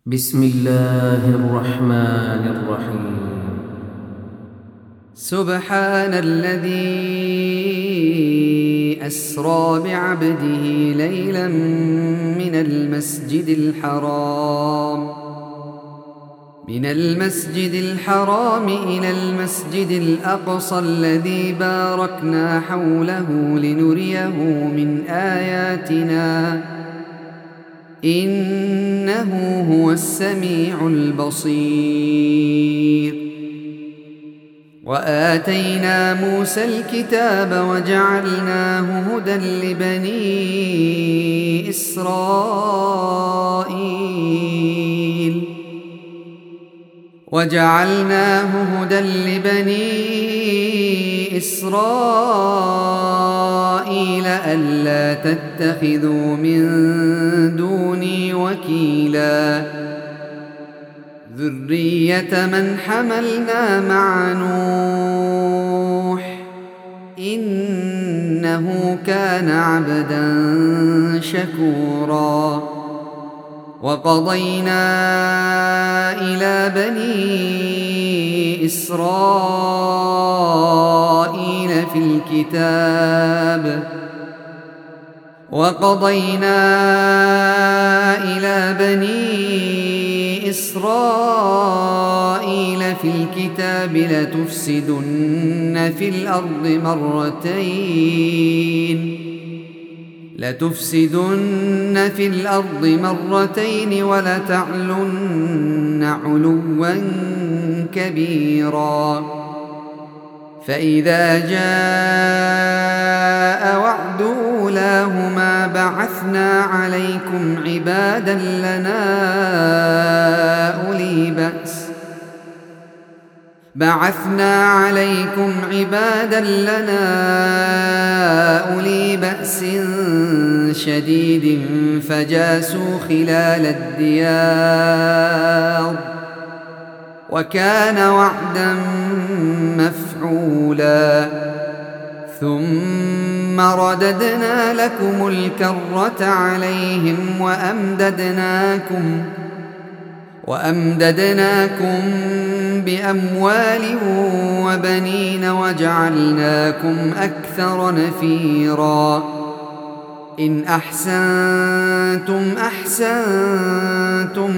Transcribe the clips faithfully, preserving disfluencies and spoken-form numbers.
بسم الله الرحمن الرحيم. سبحان الذي أسرى بعبده ليلا من المسجد الحرام من المسجد الحرام إلى المسجد الأقصى الذي باركنا حوله لنريه من آياتنا إنه هو السميع البصير. وآتينا موسى الكتاب وجعلناه هدى لبني إسرائيل وجعلناه هدى لبني إسرائيل ألا تتخذوا من دوني وكيلا ذرية من حملنا مع نوح إنه كان عبدا شكورا. وقضينا إلى بني إسرائيل في الكتاب وقضينا إلى بني إسرائيل في الكتاب لتفسدن في الأرض مرتين لتفسدن في الأرض مرتين ولتعلن علوا كبيرا. فإذا جاء وعد أولاهما بعثنا عليكم عبادا لنا أولي بأس بعثنا عليكم عبادا لنا أولي بأس شديد فجاسوا خلال الديار وكان وعدا مفعولا. ثم رددنا لكم الكرة عليهم وأمددناكم وأمددناكم بأموال وبنين وجعلناكم أكثر نفيرا. إن أحسنتم أحسنتم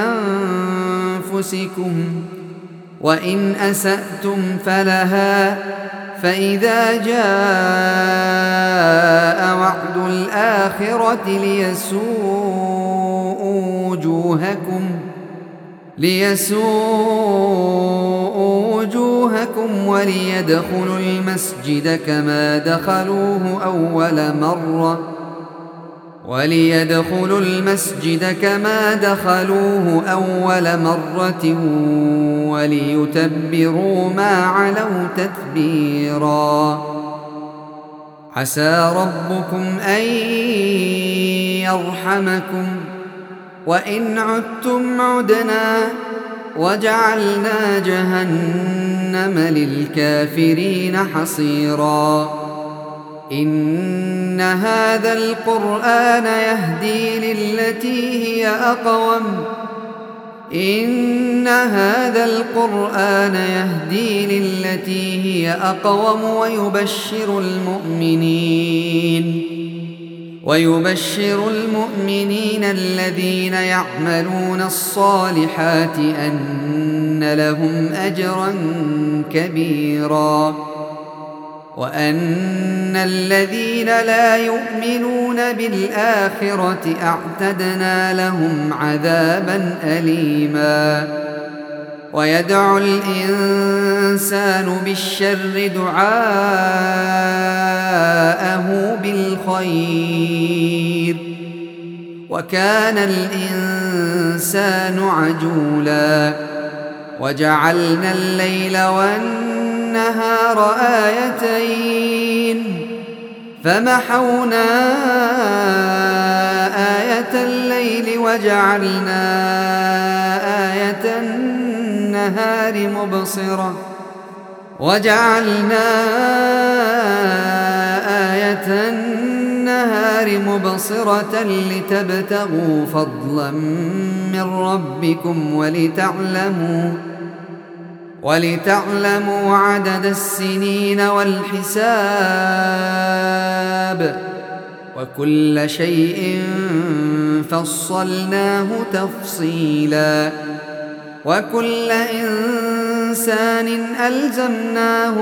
لأنفسكم وإن أسأتم فلها. فإذا جاء وعد الآخرة ليسوءوا وجوهكم ليسوءوا وجوهكم وليدخلوا المسجد كما دخلوه أول مرة وليدخلوا المسجد كما دخلوه أول مرة وليتبروا ما علوا تتبيرا. عسى ربكم أن يرحمكم وإن عدتم عدنا وجعلنا جهنم للكافرين حصيرا. إن هذا القرآن يهدي للتي هي أقوم إن هذا القرآن يهدي للتي هي أقوم ويبشر المؤمنين ويبشر المؤمنين الذين يعملون الصالحات أن لهم أجرا كبيرا وأن الذين لا يؤمنون بالآخرة أعتدنا لهم عذابا أليما. ويدعو الإنسان بالشر دعاءه بالخير وكان الإنسان عجولا. وجعلنا الليل والنهار آيتين فمحونا آية الليل وجعلنا آية النهار مبصرة وجعلنا آية النهار النهار مبصرة لتبتغوا فضلا من ربكم ولتعلموا ولتعلموا عدد السنين والحساب وكل شيء فصلناه تفصيلا وكل إنسان ألزمناه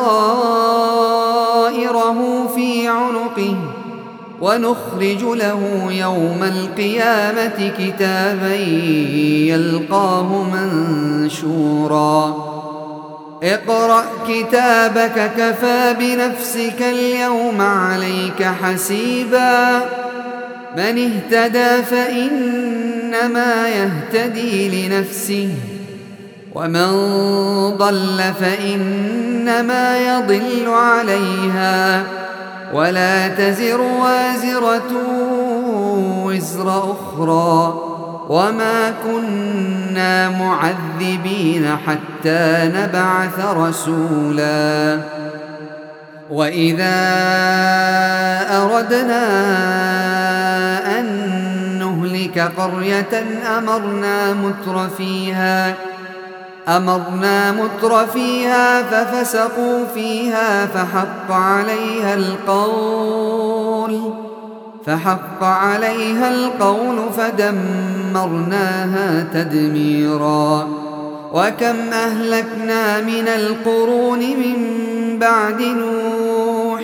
طائره في عنقه ونخرج له يوم القيامة كتابا يلقاه منشورا اقرأ كتابك كفى بنفسك اليوم عليك حسيبا من اهتدى فإنما يهتدي لنفسه ومن ضل فإنما يضل عليها ولا تزر وازرة وزر أخرى وما كنا معذبين حتى نبعث رسولا وإذا أردنا أن نهلك قرية أمرنا متر فيها أمرنا متر فيها ففسقوا فيها فحق عليها القول فحق عليها القول فدمرناها تدميرا وكم أهلكنا من القرون من بعد نوح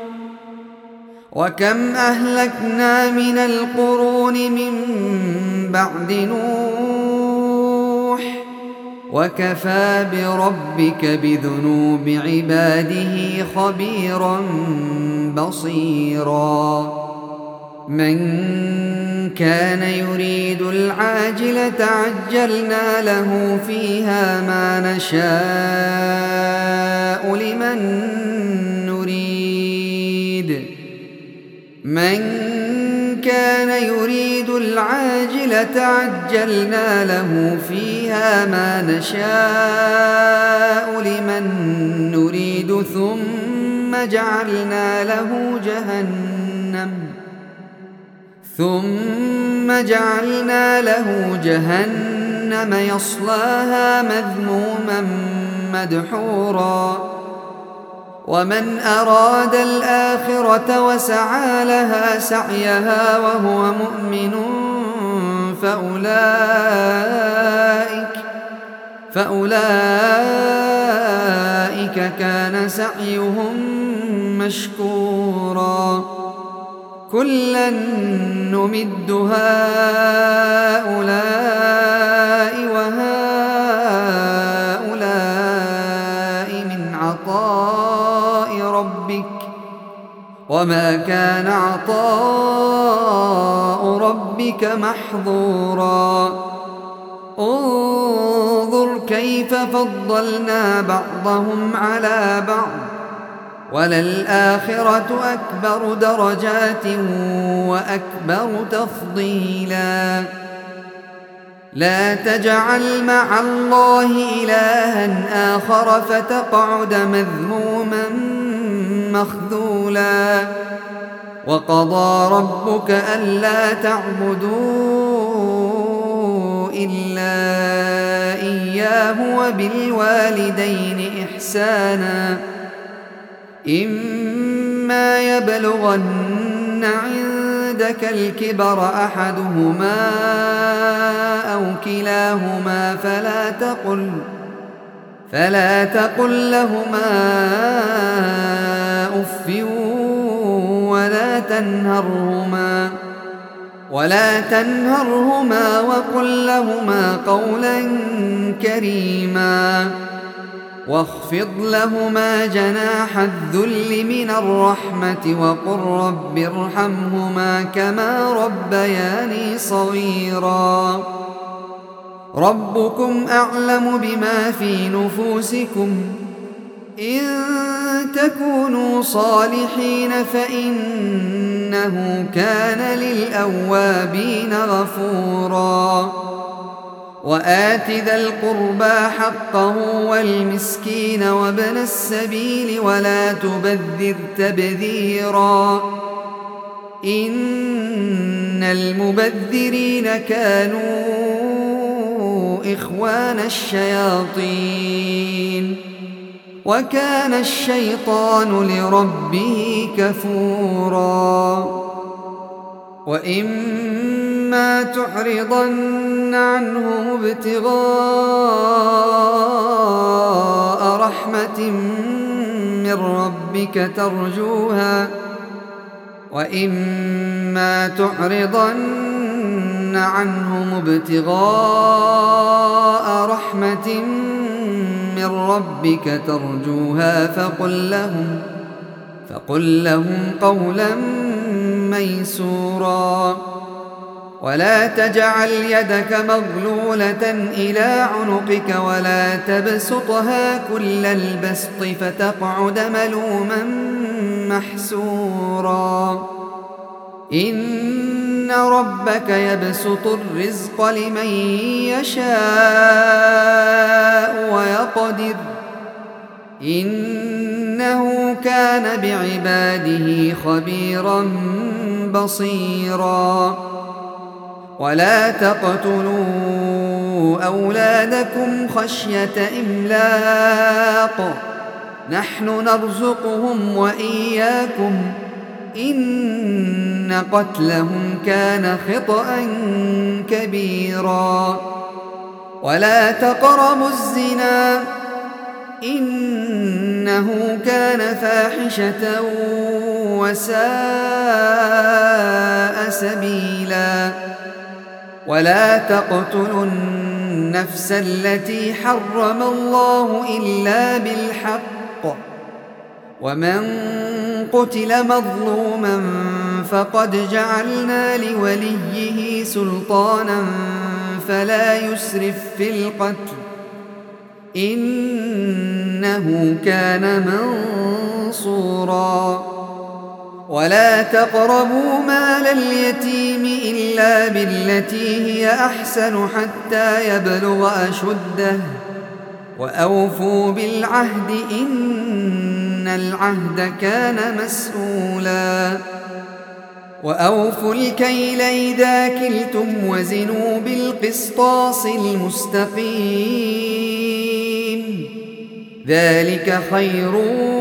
وكم أهلكنا من القرون من بعد نوح وكفى بربك بذنوب عباده خبيرا بصيرا من كان يريد العاجلة عجلنا له فيها ما نشاء لمن نريد من كان يريد العاجلة عجلنا له فيها ما نشاء لمن نريد ثم جعلنا له جهنم ثم جعلنا له جهنم يصلاها مذموما مدحورا ومن أراد الآخرة وسعى لها سعيها وهو مؤمن فأولئك فأولئك كان سعيهم مشكورا كلا نمد هؤلاء وهؤلاء من عطاء ربك وما كان عطاء ربك محظورا انظر كيف فضلنا بعضهم على بعض وللآخرة أكبر درجات وأكبر تفضيلا لا تجعل مع الله إلها آخر فتقعد مذموما مخذولا وقضى ربك ألا تعبدوا إلا إياه وبالوالدين إحسانا إما يبلغن عندك الكبر أحدهما أو كلاهما فلا تقل فلا تقل لهما أف ولا تنهرهما ولا تنهرهما وقل لهما قولا كريما واخفض لهما جناح الذل من الرحمة وقل رب ارحمهما كما ربياني صغيرا ربكم أعلم بما في نفوسكم إن تكونوا صالحين فإنه كان للأوابين غفورا وآت ذا القربى حقه والمسكين وابن السبيل ولا تبذر تبذيرا إن المبذرين كانوا إخوان الشياطين وكان الشيطان لربه كفورا وإما تعرضن عنهم ابتغاء رحمة من ربك ترجوها وإما تعرضن عنهم ابتغاء رحمة من ربك ترجوها فقل لهم فقل لهم قولا ميسورا ولا تجعل يدك مغلولة إلى عنقك ولا تبسطها كل البسط فتقعد ملوما محسورا إن ربك يبسط الرزق لمن يشاء ويقدر إنه كان بعباده خبيرا بصيرا ولا تقتلوا أولادكم خشية إملاق نحن نرزقهم وإياكم إن قتلهم كان خطأ كبيرا ولا تقربوا الزنا إنه كان فاحشة وساء سبيلا ولا تقتلوا النفس التي حرم الله إلا بالحق ومن قتل مظلوما فقد جعلنا لوليه سلطانا فلا يسرف في القتل إنه كان منصورا ولا تقربوا مال اليتيم إلا بالتي هي أحسن حتى يبلغ أشده وأوفوا بالعهد إن العهد كان مسؤولا وأوفوا الكيل إذا كلتم وزنوا بالقسطاس المستقيم ذلك خير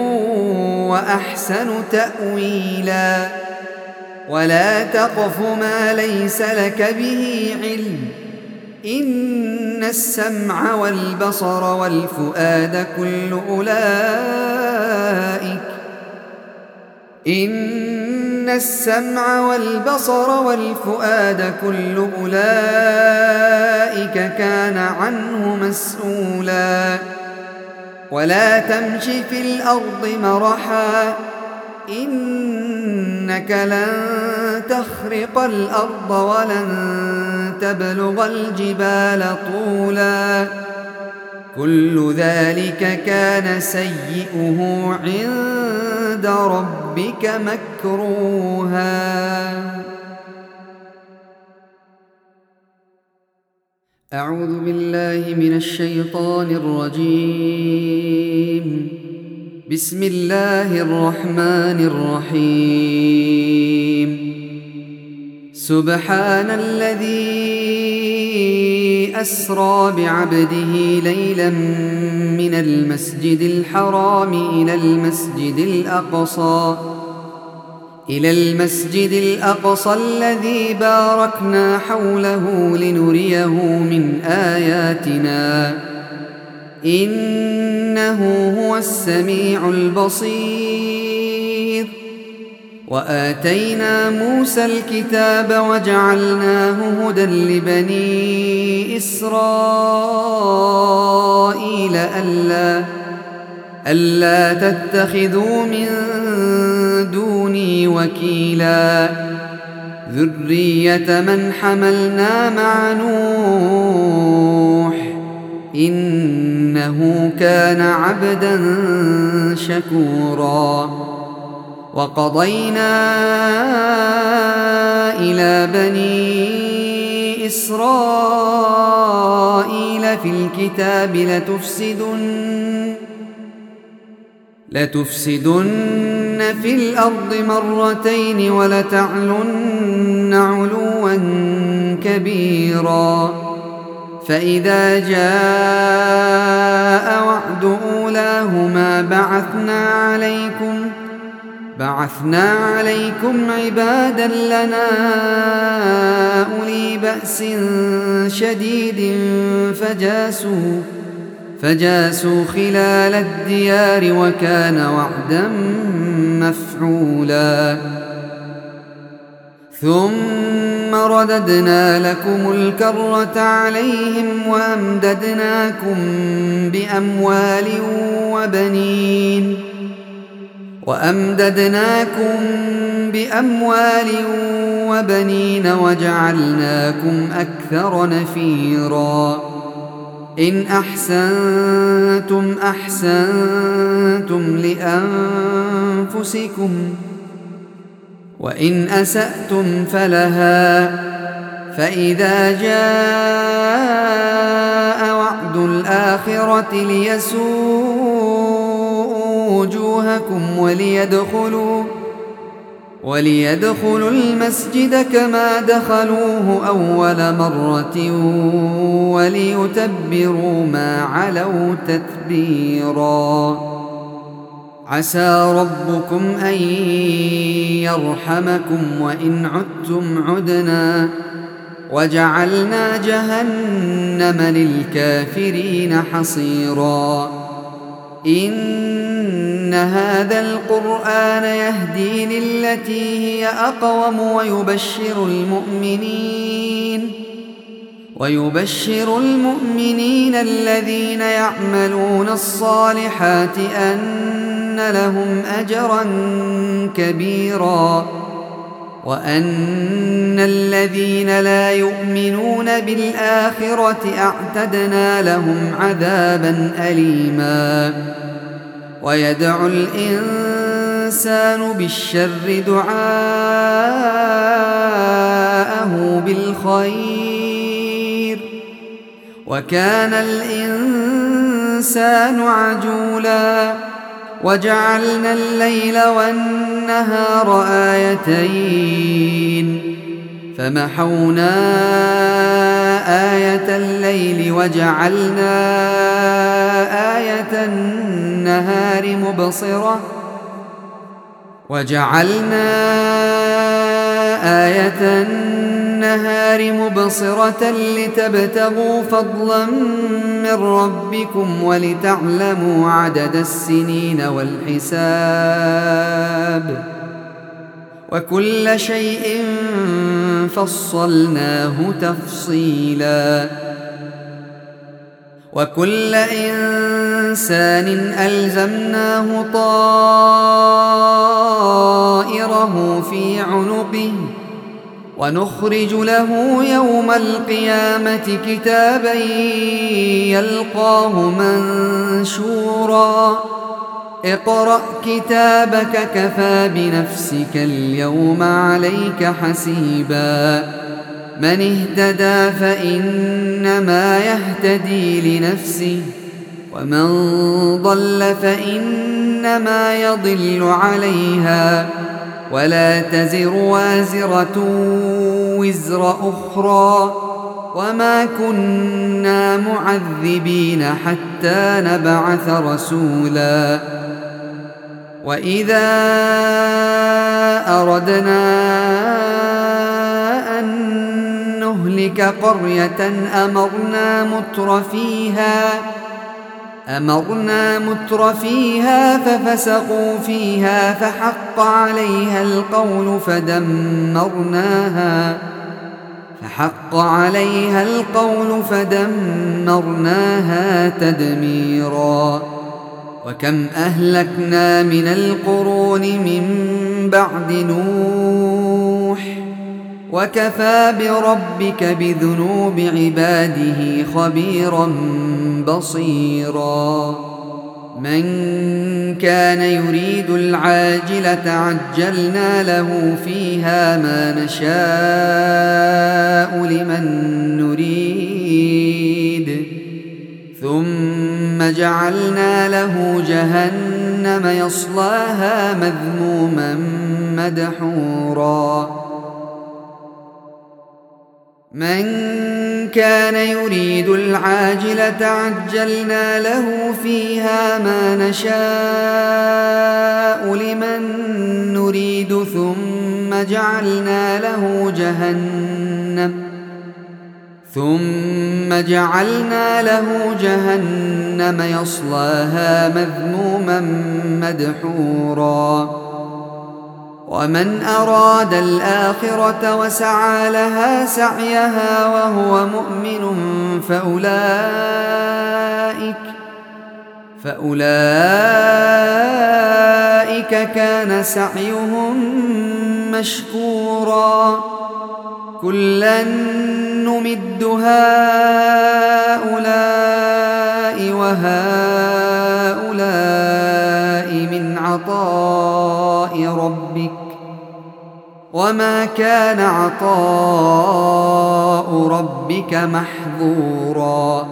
وأحسن تأويلا ولا تقف ما ليس لك به علم إن السمع والبصر والفؤاد كل أولئك إن السمع والبصر والفؤاد كل أولئك كان عنه مسؤولا ولا تمش في الأرض مرحا إنك لن تخرق الأرض ولن تبلغ الجبال طولا كل ذلك كان سيئه عند ربك مكروها أعوذ بالله من الشيطان الرجيم بسم الله الرحمن الرحيم سبحان الذي أسرى بعبده ليلا من المسجد الحرام إلى المسجد الأقصى إلى المسجد الأقصى الذي باركنا حوله لنريه من آياتنا إنه هو السميع البصير وآتينا موسى الكتاب وجعلناه هدى لبني إسرائيل ألا ألا تتخذوا من دوني وكيلا ذرية من حملنا مع نوح إنه كان عبدا شكورا وقضينا إلى بني إسرائيل في الكتاب لتفسدن لتفسدن في الأرض مرتين ولتعلن علوا كبيرا فإذا جاء وعد أولاهما بعثنا عليكم بعثنا عليكم عبادا لنا أولي بأس شديد فجاسوا فجاسوا خلال الديار وكان وعدا مفعولا ثم رددنا لكم الكرة عليهم وأمددناكم بأموال وبنين وأمددناكم بأموال وبنين وجعلناكم أكثر نفيرا إن أحسنتم أحسنتم لأنفسكم وإن أسأتم فلها فإذا جاء وعد الآخرة ليسوءوا وجوهكم وليدخلوا وليدخلوا المسجد كما دخلوه أول مرة وليتبروا ما علوا تتبيرا عسى ربكم أن يرحمكم وإن عدتم عدنا وجعلنا جهنم للكافرين حصيرا إن هذا القرآن يهدي للتي هي أقوم ويبشر المؤمنين ويبشر المؤمنين الذين يعملون الصالحات أن لهم أجرا كبيرا وأن الذين لا يؤمنون بالآخرة أعتدنا لهم عذابا أليما ويدعو الإنسان بالشر دعاءه بالخير وكان الإنسان عجولا وجعلنا الليل والنهار آيتين فمحونا آية الليل وجعلنا آية النهار مبصرة وجعلنا آية النهار مبصرة لتبتغوا فضلا من ربكم ولتعلموا عدد السنين والحساب وكل شيء فصلناه تفصيلا وكل إنسان ألزمناه طائره في عنقه ونخرج له يوم القيامة كتابا يلقاه منشورا اقرأ كتابك كفى بنفسك اليوم عليك حسيبا من اهتدى فإنما يهتدي لنفسه ومن ضل فإنما يضل عليها ولا تزر وازرة وزر أخرى وما كنا معذبين حتى نبعث رسولا وإذا أردنا أن نهلك قرية أمرنا متر فيها أمرنا متر فيها ففسقوا فيها فحق عليها القول فدمرناها فحق عليها القول فدمرناها تدميرا وكم أهلكنا من القرون من بعد نوح وكفى بربك بذنوب عباده خبيرا بصيرا من كان يريد العاجلة عجلنا له فيها ما نشاء لمن نريد ثم جعلنا له جهنم جهنم يصلاها مذموما مدحورا من كان يريد العاجلة عجلنا له فيها ما نشاء لمن نريد ثم جعلنا له جهنم ثم جعلنا له جهنم يصلاها مذموما مدحورا ومن أراد الآخرة وسعى لها سعيها وهو مؤمن فأولئك فأولئك كان سعيهم مشكورا كلا نمد هؤلاء وهؤلاء من عطاء ربك وما كان عطاء ربك محظورا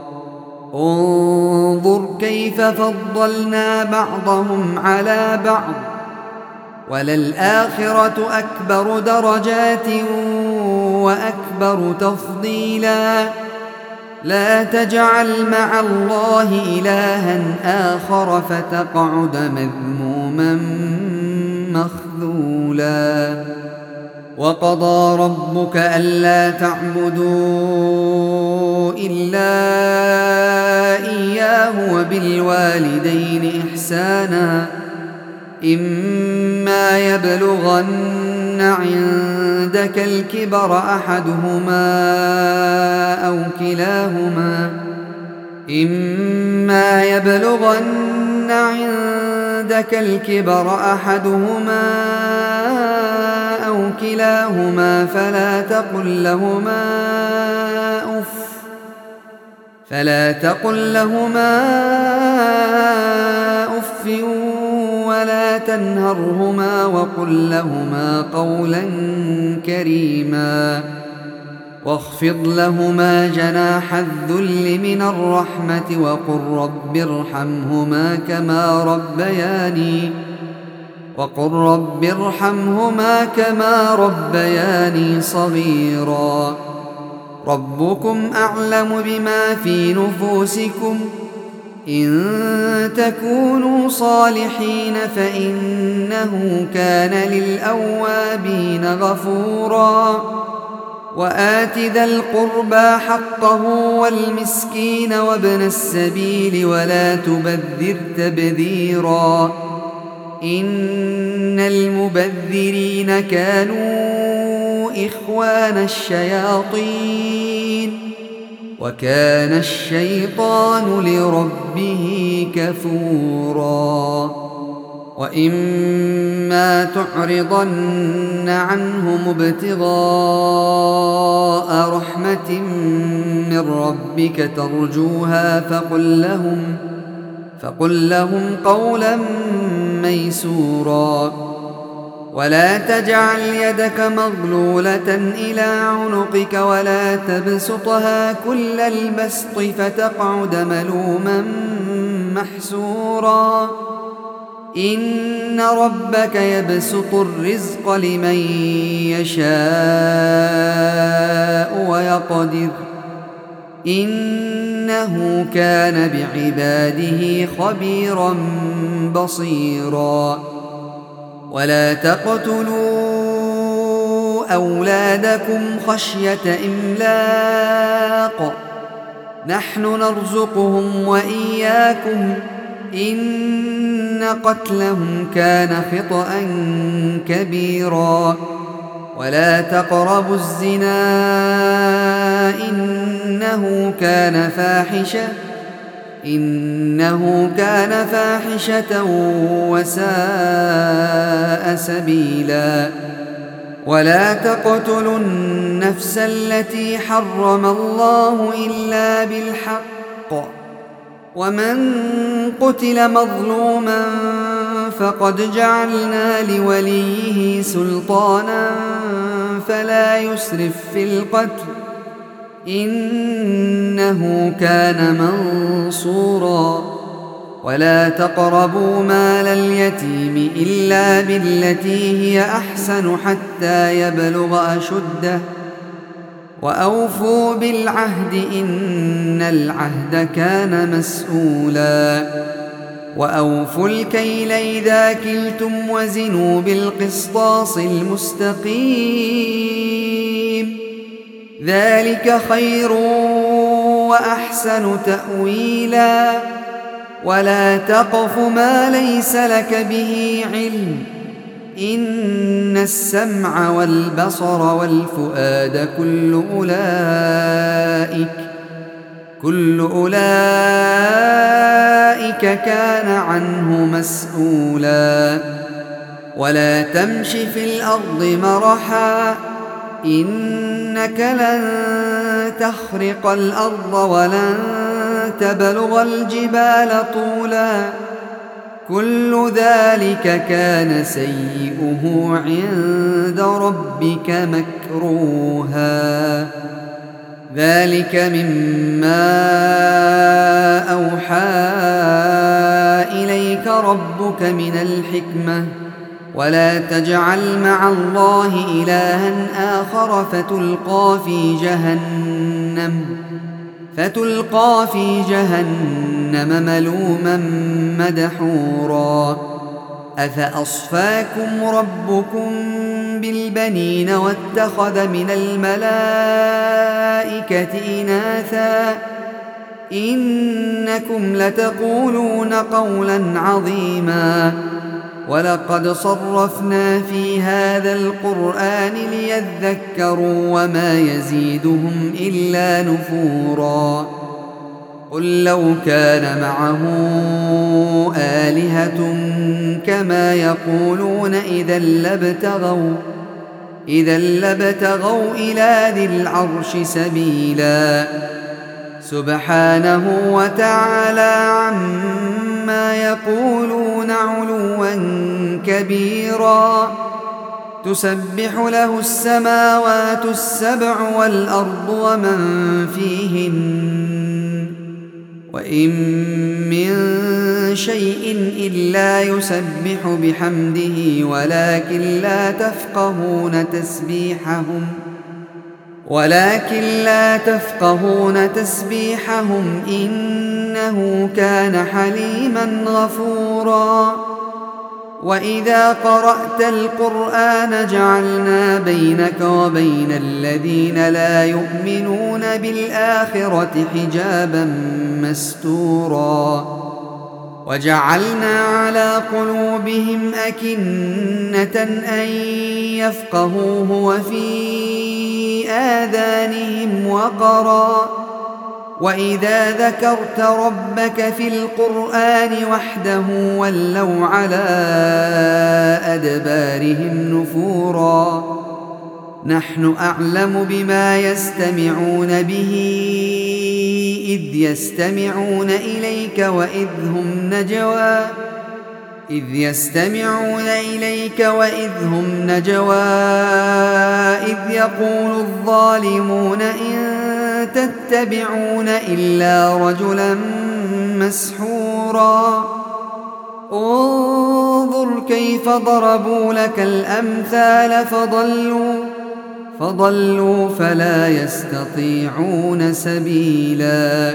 انظر كيف فضلنا بعضهم على بعض وللآخرة أكبر درجات وأكبر تفضيلا لا تجعل مع الله إلها آخر فتقعد مذموما مخذولا وقضى ربك ألا تعبدوا إلا إياه وبالوالدين إحسانا إما يبلغن عندك الكبر أحدهما أو كلاهما إما يبلغن عندك الكبر أحدهما أو كلاهما فلا تقل لهما أف فلا تقل لهما أف ولا تنهرهما وقل لهما قولا كريما واخفض لهما جناح الذل من الرحمة وقل رب ارحمهما كما ربياني وقل رب ارحمهما كما ربياني صغيرا ربكم أعلم بما في نفوسكم إن تكونوا صالحين فإنه كان للأوابين غفورا وآت ذا القربى حقه والمسكين وابن السبيل ولا تبذر تبذيرا إن المبذرين كانوا إخوان الشياطين وكان الشيطان لربه كفورا وإما تعرضن عنهم ابتغاء رحمة من ربك ترجوها فقل لهم فقل لهم قولا ميسورا ولا تجعل يدك مغلولة إلى عنقك ولا تبسطها كل البسط فتقعد ملوما محسورا إن ربك يبسط الرزق لمن يشاء ويقدر إنه كان بعباده خبيرا بصيرا ولا تقتلوا أولادكم خشية إملاق نحن نرزقهم وإياكم إن قتلهم كان خطأ كبيرا ولا تقربوا الزنا إنه كان فاحشة إنه كان فاحشة وساء سبيلا ولا تقتلوا النفس التي حرم الله إلا بالحق ومن قتل مظلوما فقد جعلنا لوليه سلطانا فلا يسرف في القتل إنه كان منصورا ولا تقربوا مال اليتيم إلا بالتي هي أحسن حتى يبلغ أشده وأوفوا بالعهد إن العهد كان مسؤولا وأوفوا الكيل إذا كلتم وزنوا بالقسطاس المستقيم ذلك خير وأحسن تأويلا ولا تقف ما ليس لك به علم إن السمع والبصر والفؤاد كل أولئك كل أولئك كان عنه مسؤولا ولا تمش في الأرض مرحا إنك لن تخرق الأرض ولن تبلغ الجبال طولا كل ذلك كان سيئه عند ربك مكروها ذلك مما أوحى إليك ربك من الحكمة ولا تجعل مع الله إلها آخر فتلقى في جهنم فتلقى في جهنم ملوما مدحورا أفأصفاكم ربكم بالبنين واتخذ من الملائكة إناثا إنكم لتقولون قولا عظيما ولقد صرفنا في هذا القرآن ليذكروا وما يزيدهم إلا نفورا قل لو كان معه آلهة كما يقولون إذا لابتغوا إذا لابتغوا إلى ذي العرش سبيلا سبحانه وتعالى عما يقولون علوا كبيرا تسبح له السماوات السبع والأرض ومن فيهن وإن من شيء إلا يسبح بحمده ولكن لا تفقهون تسبيحهم ولكن لا تفقهون تسبيحهم إنه كان حليما غفورا وإذا قرأت القرآن جعلنا بينك وبين الذين لا يؤمنون بالآخرة حجابا مستورا وجعلنا على قلوبهم أكنة أن يفقهوه وفي آذانهم وقرا وإذا ذكرت ربك في القرآن وحده ولوا على أدبارهم نفورا نحن أعلم بما يستمعون به إذ يستمعون إليك وإذ هم نجوى إذ يستمعون إليك وإذ هم نجوى إذ يقول الظالمون إن تتبعون إلا رجلا مسحورا انظر كيف ضربوا لك الأمثال فضلوا فضلوا فلا يستطيعون سبيلا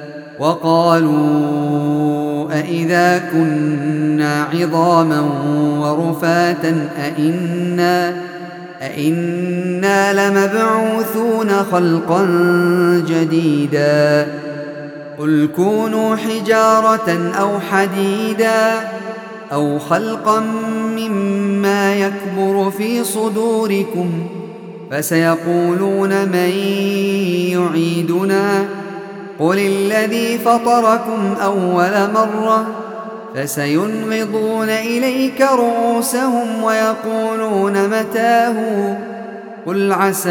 وقالوا أإذا كنا عظاما ورفاتا أئنا أئنا لمبعوثون خلقا جديدا قل كونوا حجارة أو حديدا أو خلقا مما يكبر في صدوركم فسيقولون من يعيدنا قل الذي فطركم أول مرة فسينغضون إليك رؤوسهم ويقولون متاه قل عسى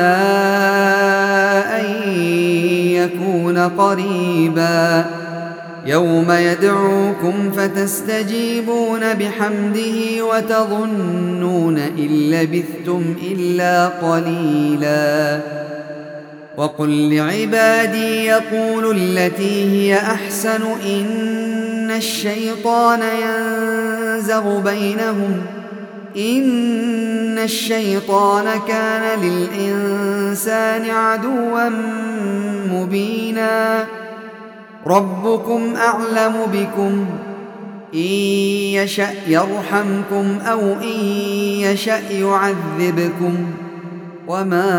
أن يكون قريبا يوم يدعوكم فتستجيبون بحمده وتظنون إن لبثتم إلا قليلا وقل لعبادي يقولوا التي هي أحسن إن الشيطان ينزغ بينهم إن الشيطان كان للإنسان عدوا مبينا ربكم أعلم بكم إن يشأ يرحمكم أو إن يشأ يعذبكم وما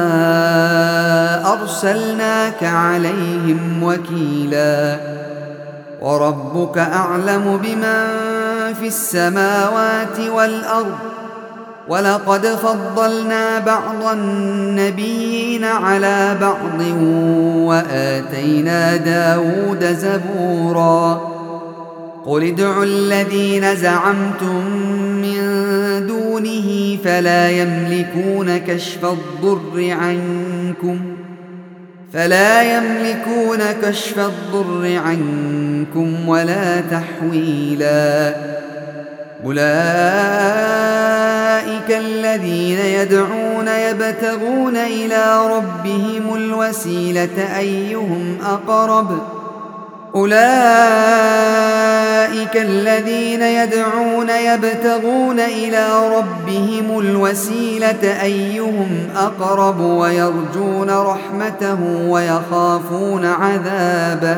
أرسلناك عليهم وكيلا وربك أعلم بمن في السماوات والأرض ولقد فضلنا بعض النبيين على بعض وآتينا داود زبورا قل ادعوا الذين زعمتم من دونه فلا يملكون كشف الضر عنكم فلا يملكون كشف الضر عنكم ولا تحويلا أولئك الذين يدعون يبتغون إلى ربهم الوسيلة أيهم أقرب أولئك الذين يدعون يبتغون إلى ربهم الوسيلة أيهم أقرب ويرجون رحمته ويخافون عذابه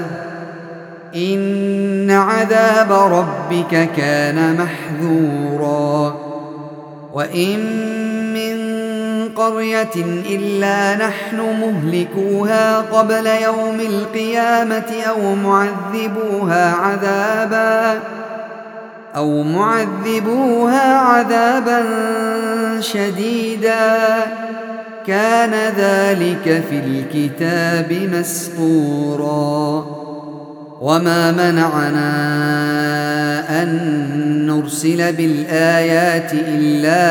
إن عذاب ربك كان محذورا وإن من قرية إلا نحن مهلكوها قبل يوم القيامة أو معذبوها عذابا أو معذبوها عذابا شديدا كان ذلك في الكتاب مسطورا وما منعنا أن نرسل بالآيات إلا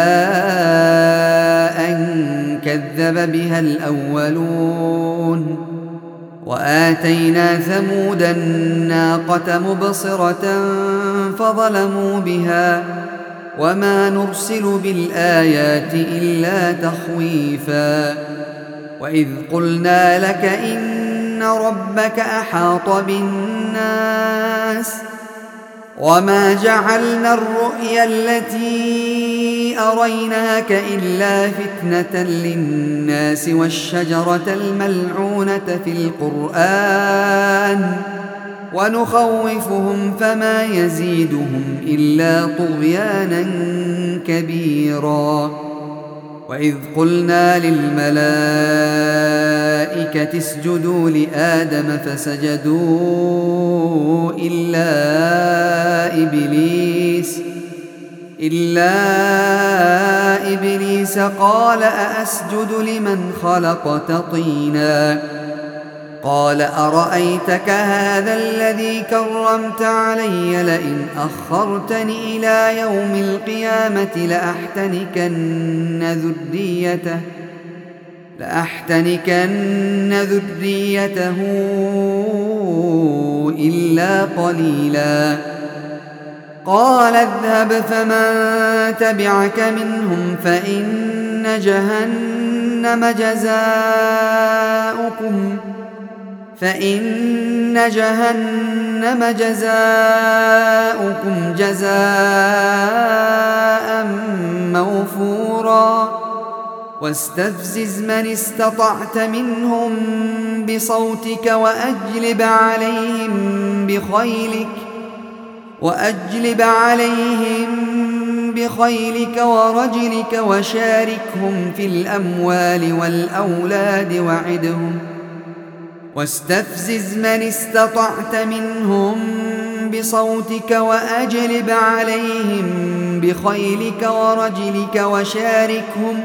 أن كذب بها الأولون وآتينا ثمود الناقة مبصرة فظلموا بها وما نرسل بالآيات إلا تخويفا وإذ قلنا لك إن ربك أحاط بالناس وما جعلنا الرؤيا التي أريناك إلا فتنة للناس والشجرة الملعونة في القرآن ونخوفهم فما يزيدهم إلا طغيانا كبيرا وإذ قلنا للملائكة اسجدوا لآدم فسجدوا إلا إبليس إلا إبليس قال أأسجد لمن خلقت طينا قال أرأيتك هذا الذي كرمت علي لئن أخرتني إلى يوم القيامة لأحتنكن ذريته لأحتنكن ذريته إلا قليلا قال اذهب فمن تبعك منهم فإن جهنم جزاؤكم فإن جهنم جزاؤكم جزاء موفورا واستفزز من استطعت منهم بصوتك وأجلب عليهم بخيلك وأجلب عليهم بخيلك ورجلك وشاركهم في الأموال والأولاد وعدهم واستفزز من استطعت منهم بصوتك وأجلب عليهم بخيلك ورجلك وشاركهم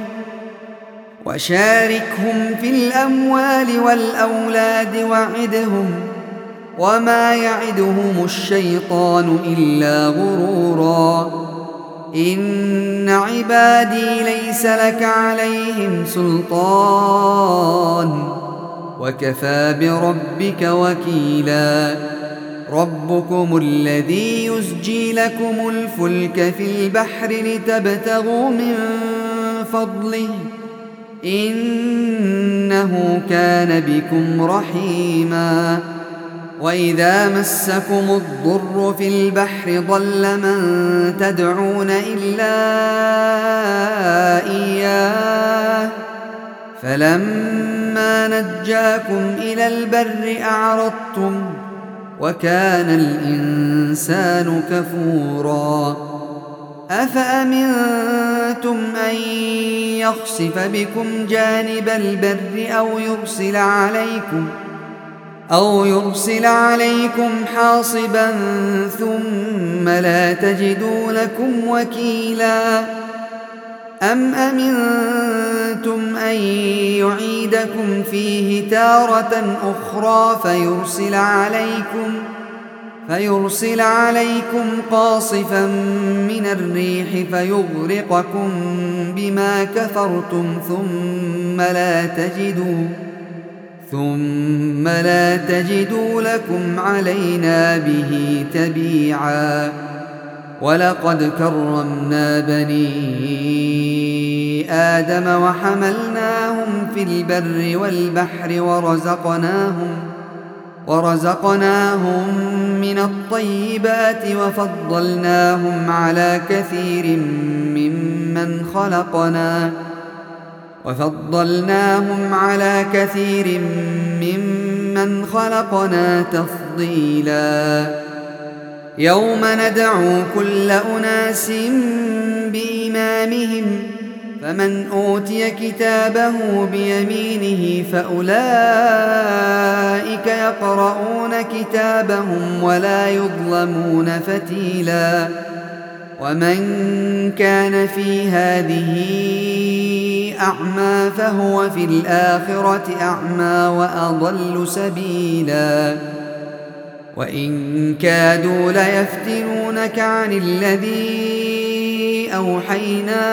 وشاركهم في الأموال والأولاد وعدهم وما يعدهم الشيطان إلا غرورا إن عبادي ليس لك عليهم سلطان وكفى بربك وكيلا ربكم الذي يزجي لكم الفلك في البحر لتبتغوا من فضله إنه كان بكم رحيما وإذا مسكم الضر في البحر ضل من تدعون إلا إياه فلما نجاكم إلى البر أعرضتم وكان الإنسان كفورا أفأمنتم أن يخسف بكم جانب البر أو يرسل عليكم أو يرسل عليكم حاصبا ثم لا تجدوا لكم وكيلا أم أمنتم أن يعيدكم فيه تارة أخرى فيرسل عليكم فيرسل عليكم قاصفا من الريح فيغرقكم بما كفرتم ثم لا تجدوا ثم لا تجدوا لكم علينا به تبيعا ولقد كرمنا بني آدم وحملناهم في البر والبحر ورزقناهم ورزقناهم من الطيبات وفضلناهم على كثير ممن خلقنا وفضلناهم على كثير ممن خلقنا تفضيلا يوم ندعو كل أناس بإمامهم فمن أوتي كتابه بيمينه فأولئك يقرؤون كتابهم ولا يظلمون فتيلا ومن كان في هذه أعمى فهو في الآخرة أعمى وأضل سبيلا وإن كادوا ليفتنونك عن الذي أوحينا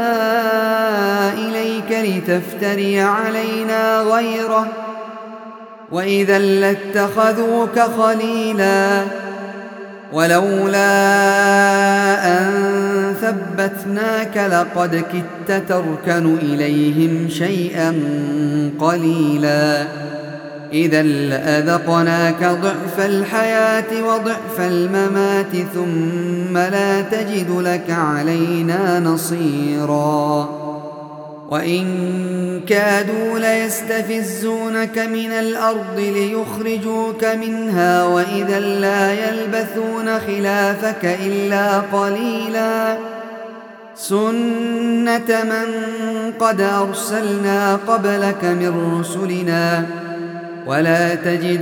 إليك لتفتري علينا غيره وإذا لاتخذوك خليلا ولولا أن ثبتناك لقد كدت تركن إليهم شيئا قليلا إذا لأذقناك ضعف الحياة وضعف الممات ثم لا تجد لك علينا نصيرا وإن كادوا ليستفزونك من الأرض ليخرجوك منها وإذا لا يلبثون خلافك إلا قليلا سنة من قد أرسلنا قبلك من رسلنا ولا تجد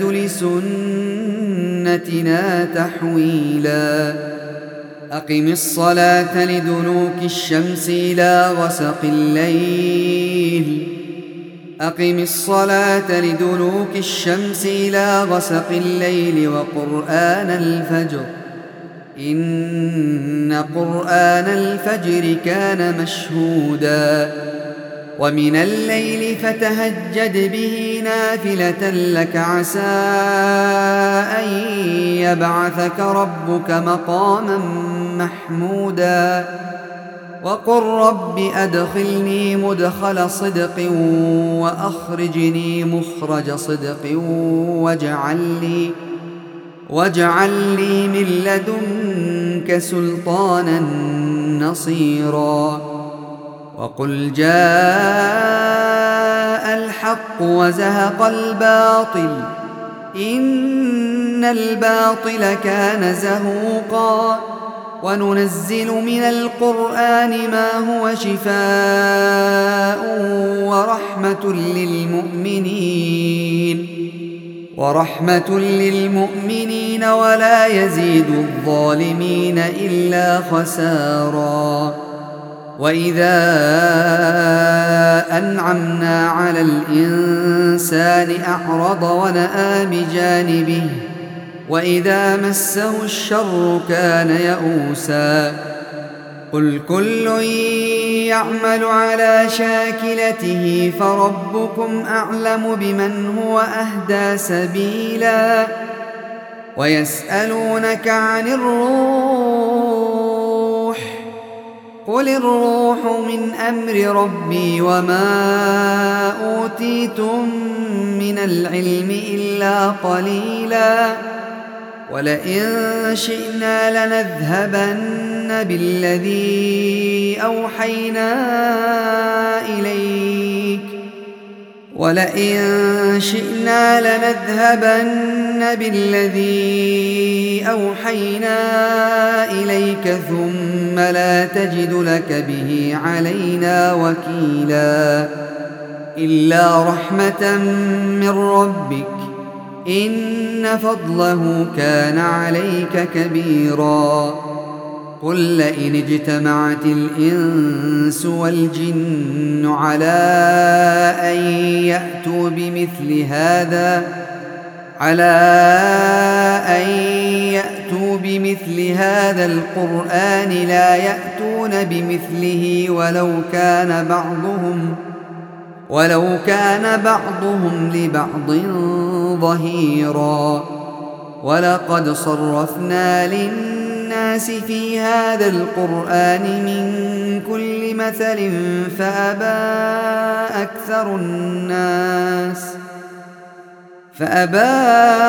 لسنتنا تحويلا أقم الصلاة لدلوك الشمس إلى غسق الليل أقم الصلاة لدلوك الشمس إلى غسق الليل وقرآن الفجر إن قرآن الفجر كان مشهودا ومن الليل فتهجد به نافلة لك عسى أن يبعثك ربك مقاما محمودا وقل رب أدخلني مدخل صدق وأخرجني مخرج صدق واجعل لي واجعل لي من لدنك سلطانا نصيرا وقل جاء الحق وزهق الباطل إن الباطل كان زهوقا وننزل من القرآن ما هو شفاء ورحمة للمؤمنين ورحمة للمؤمنين ولا يزيد الظالمين إلا خسارا وإذا أنعمنا على الإنسان أعرض ونأى بجانبه وإذا مسه الشر كان يئوسا قل كل يعمل على شاكلته فربكم أعلم بمن هو أهدى سبيلا ويسألونك عن الروح قل الروح من أمر ربي وما أوتيتم من العلم إلا قليلا ولئن شئنا لنذهبن بالذي أوحينا إليك ولئن شئنا لنذهبن بالذي أوحينا إليك ثم لا تجد لك به علينا وكيلا إلا رحمة من ربك إن فضله كان عليك كبيرا قل لئن اجتمعت الإنس والجن على أن يأتوا بمثل هذا على أن يأتوا بمثل هذا القرآن لا يأتون بمثله ولو كان بعضهم ولو كان بعضهم لبعض ظهيرا ولقد صرفنا للناس في هذا القرآن من كل مثل فأبى أكثر الناس فأبى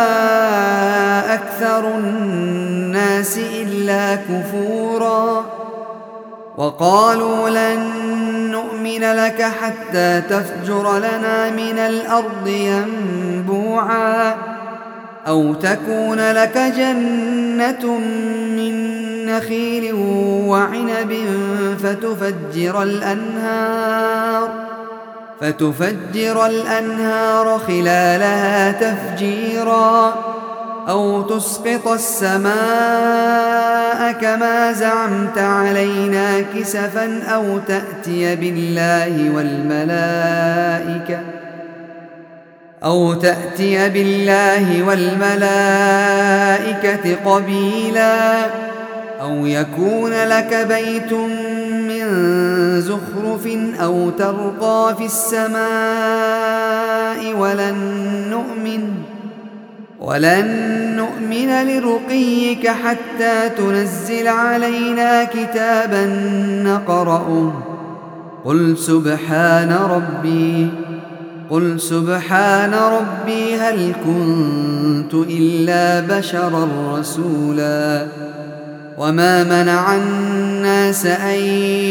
أكثر الناس إلا كفورا وقالوا لن نؤمن لك حتى تفجر لنا من الأرض ينبوعا أو تكون لك جنة من نخيل وعنب فتفجر الأنهار فتفجر الأنهار خلالها تفجيرا أو تسقط السماء كما زعمت علينا كسفا أو تأتي بالله والملائكة أو تأتي بالله والملائكة قبيلا أو يكون لك بيت من زخرف أو ترقى في السماء ولن نؤمن ولن نؤمن لرقيك حتى تنزل علينا كتابا نقرأه قل سبحان ربي قل سبحان ربي هل كنت إلا بشرا رسولا وما منع الناس أن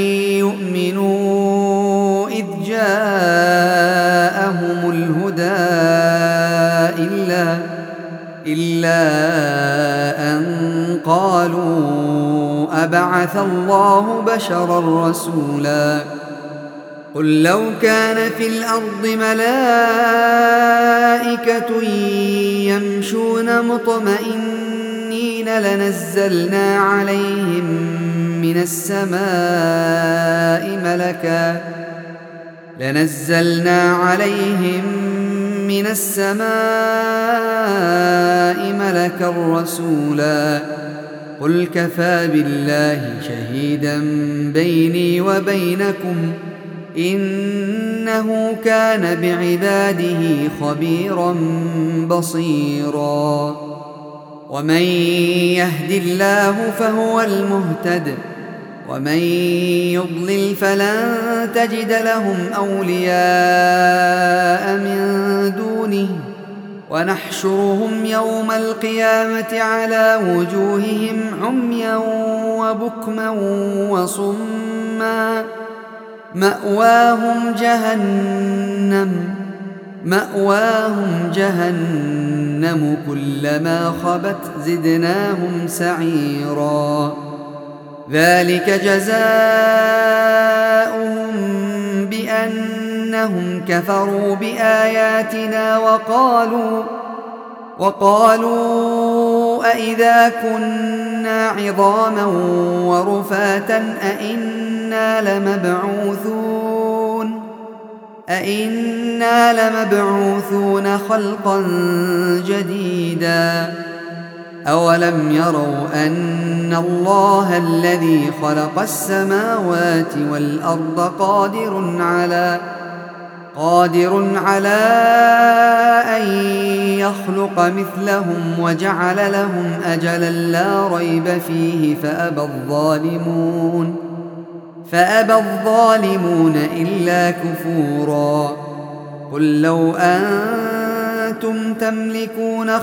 يؤمنوا إذ جاءهم الهدى إلا إلا أن قالوا أبعث الله بشرا رسولا قل لو كان في الأرض ملائكة يمشون مطمئنين لنزلنا عليهم من السماء ملكا لنزلنا عليهم من السماء ملكا رسولا قل كفى بالله شهيدا بيني وبينكم إنه كان بعباده خبيرا بصيرا ومن يهد الله فهو المهتد ومن يضلل فلن تجد لهم أولياء من دونه ونحشرهم يوم القيامة على وجوههم عميا وبكما وصما مأواهم جهنم مأواهم جهنم كلما خبت زدناهم سعيرا ذلك جزاؤهم بأنهم كفروا بآياتنا وقالوا وقالوا أئذا كنا عظاما ورفاتا أئنا لمبعوثون أئنا لمبعوثون خلقا جديدا أولم يروا أن الله الذي خلق السماوات والأرض قادر على قادر على أن يخلق مثلهم وجعل لهم أجلا لا ريب فيه فأبى الظالمون فأبى الظالمون إلا كفورا قل لو أنتم تملكون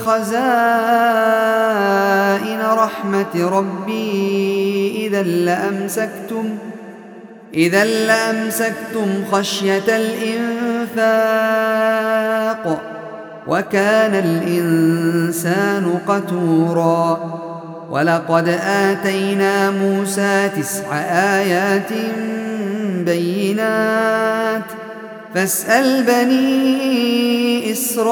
خزائن رحمة ربي إذا لأمسكتم إذا لأمسكتم خشية الإنفاق وكان الإنسان قتورا ولقد آتينا موسى تسع آيات بينات فاسأل بني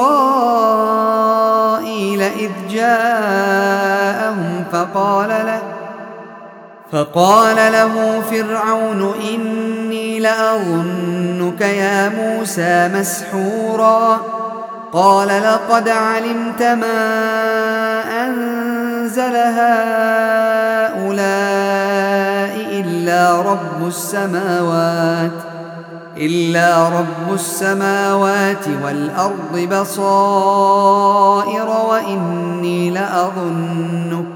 إسرائيل إذ جاءهم فقال له فقال له فرعون إني لأظنك يا موسى مسحورا قال لقد علمت ما أنزل هؤلاء إلا رب السماوات إلا رب السماوات والأرض بصائر وإني لأظنك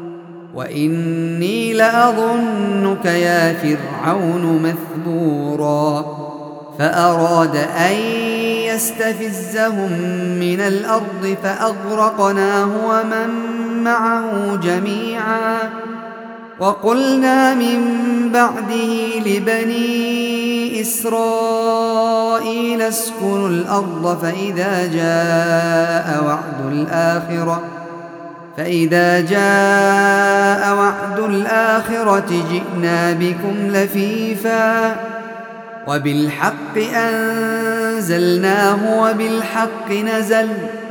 وإني لأظنك يا فرعون مثبورا فأراد أن يستفزهم من الأرض فأغرقناه ومن معه جميعا وقلنا من بعده لبني إسرائيل اسكنوا الأرض فإذا جاء وعد الآخرة فإذا جاء وعد الآخرة جئنا بكم لفيفا وبالحق أنزلناه وبالحق نزل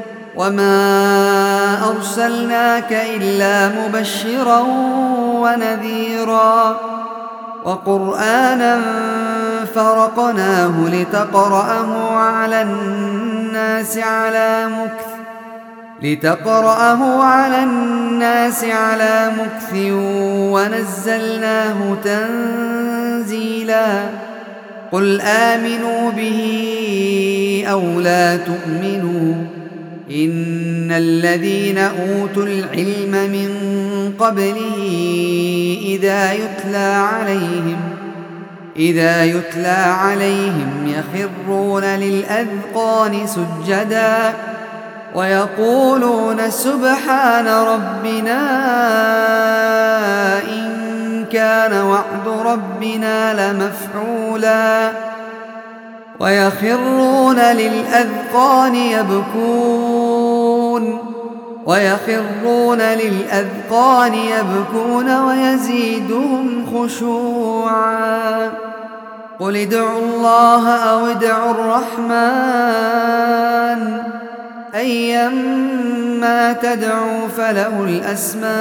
وما أرسلناك إلا مبشرا ونذيرا وقرآنا فرقناه لتقرأه على الناس على مكث لتقرأه على الناس على مكث ونزلناه تنزيلا قل آمنوا به أو لا تؤمنوا إن الذين أوتوا العلم من قبله إذا يتلى عليهم إذا يتلى عليهم يخرون للأذقان سجدا ويقولون سبحان ربنا إن كان وعد ربنا لمفعولا ويخرون للأذقان يبكون ويخرون للأذقان يبكون ويزيدهم خشوعا قل ادعوا الله أو ادعوا الرحمن أيما تدعوا فله الأسماء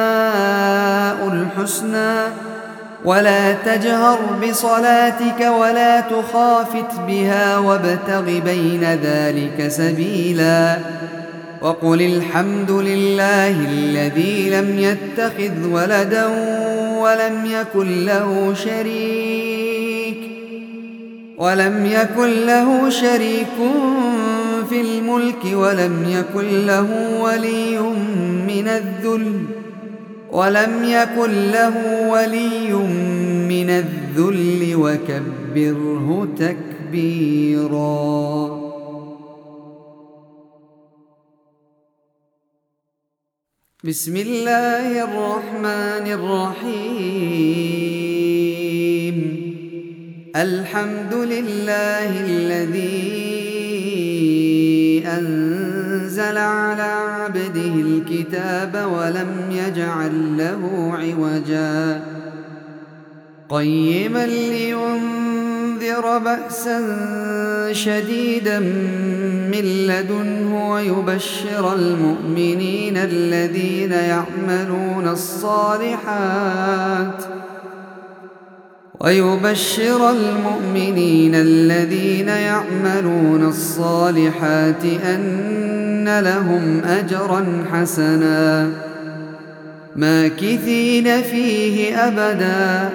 الحسنى ولا تجهر بصلاتك ولا تخافت بها وابتغ بين ذلك سبيلا وقل الحمد لله الذي لم يتخذ ولدا ولم يكن له شريك ولم يكن له شريك في الملك ولم يكن له ولي من الذل ولم يكن له ولي من الذل وكبره تكبيرا. بسم الله الرحمن الرحيم الحمد لله الذي أنزل على عبده الكتاب ولم يجعل له عوجا قيما لينذر بأسا شديدا من لدنه ويبشر المؤمنين الذين يعملون الصالحات ويبشر المؤمنين الذين يعملون الصالحات أن لهم أجرا حسنا ماكثين فيه أبدا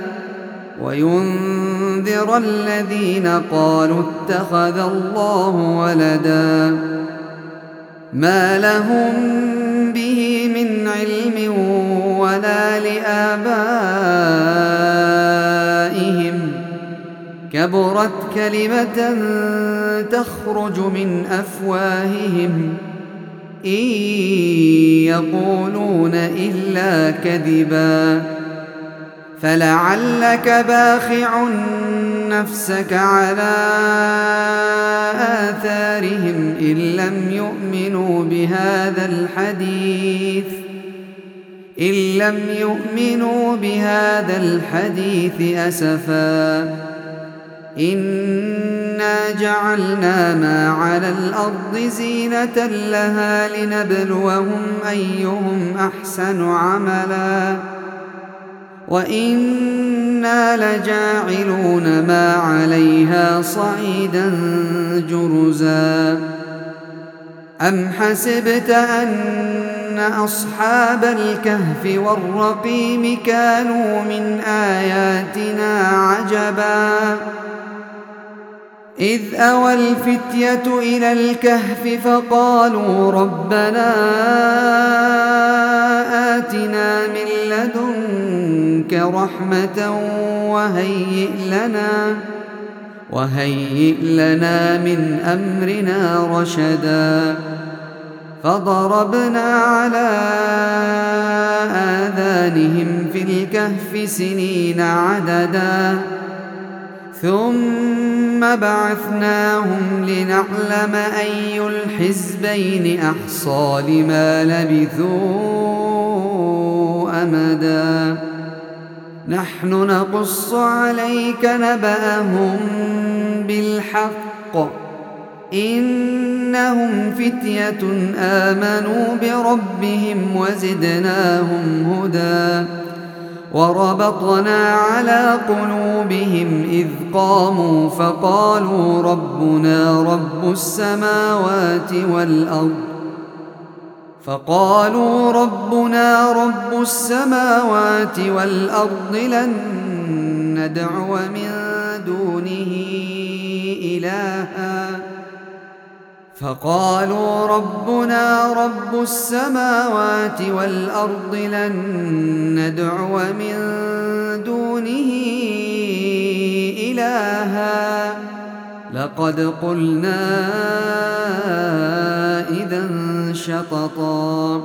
وينذر الذين قالوا اتخذ الله ولدا ما لهم به من علم ولا لآبائهم كبرت كلمة تخرج من أفواههم إن يقولون إلا كذبا فلعلك باخع نفسك على آثارهم إن لم يؤمنوا بهذا الحديث إن لم يؤمنوا بهذا الحديث أسفا إنا جعلنا ما على الأرض زينة لها لنبلوهم أيهم أحسن عملا وإنا لجاعلون ما عليها صعيدا جرزا أم حسبت أن أصحاب الكهف والرقيم كانوا من آياتنا عجبا إذ أوى الفتية إلى الكهف فقالوا ربنا آتنا من لدنك رحمة وهيئ لنا وهيئ لنا من أمرنا رشدا فضربنا على آذانهم في الكهف سنين عددا ثم بعثناهم لنعلم أي الحزبين أحصى لما لبثوا أمدا نحن نقص عليك نبأهم بالحق إنهم فتية آمنوا بربهم وزدناهم هدى وربطنا على قلوبهم إذ قاموا فقالوا ربنا رب السماوات والأرض فقالوا ربنا رب السماوات والأرض لن ندعو من دونه إلها فقالوا ربنا رب السماوات والأرض لن ندعو من دونه إلها لقد قلنا إذا شططا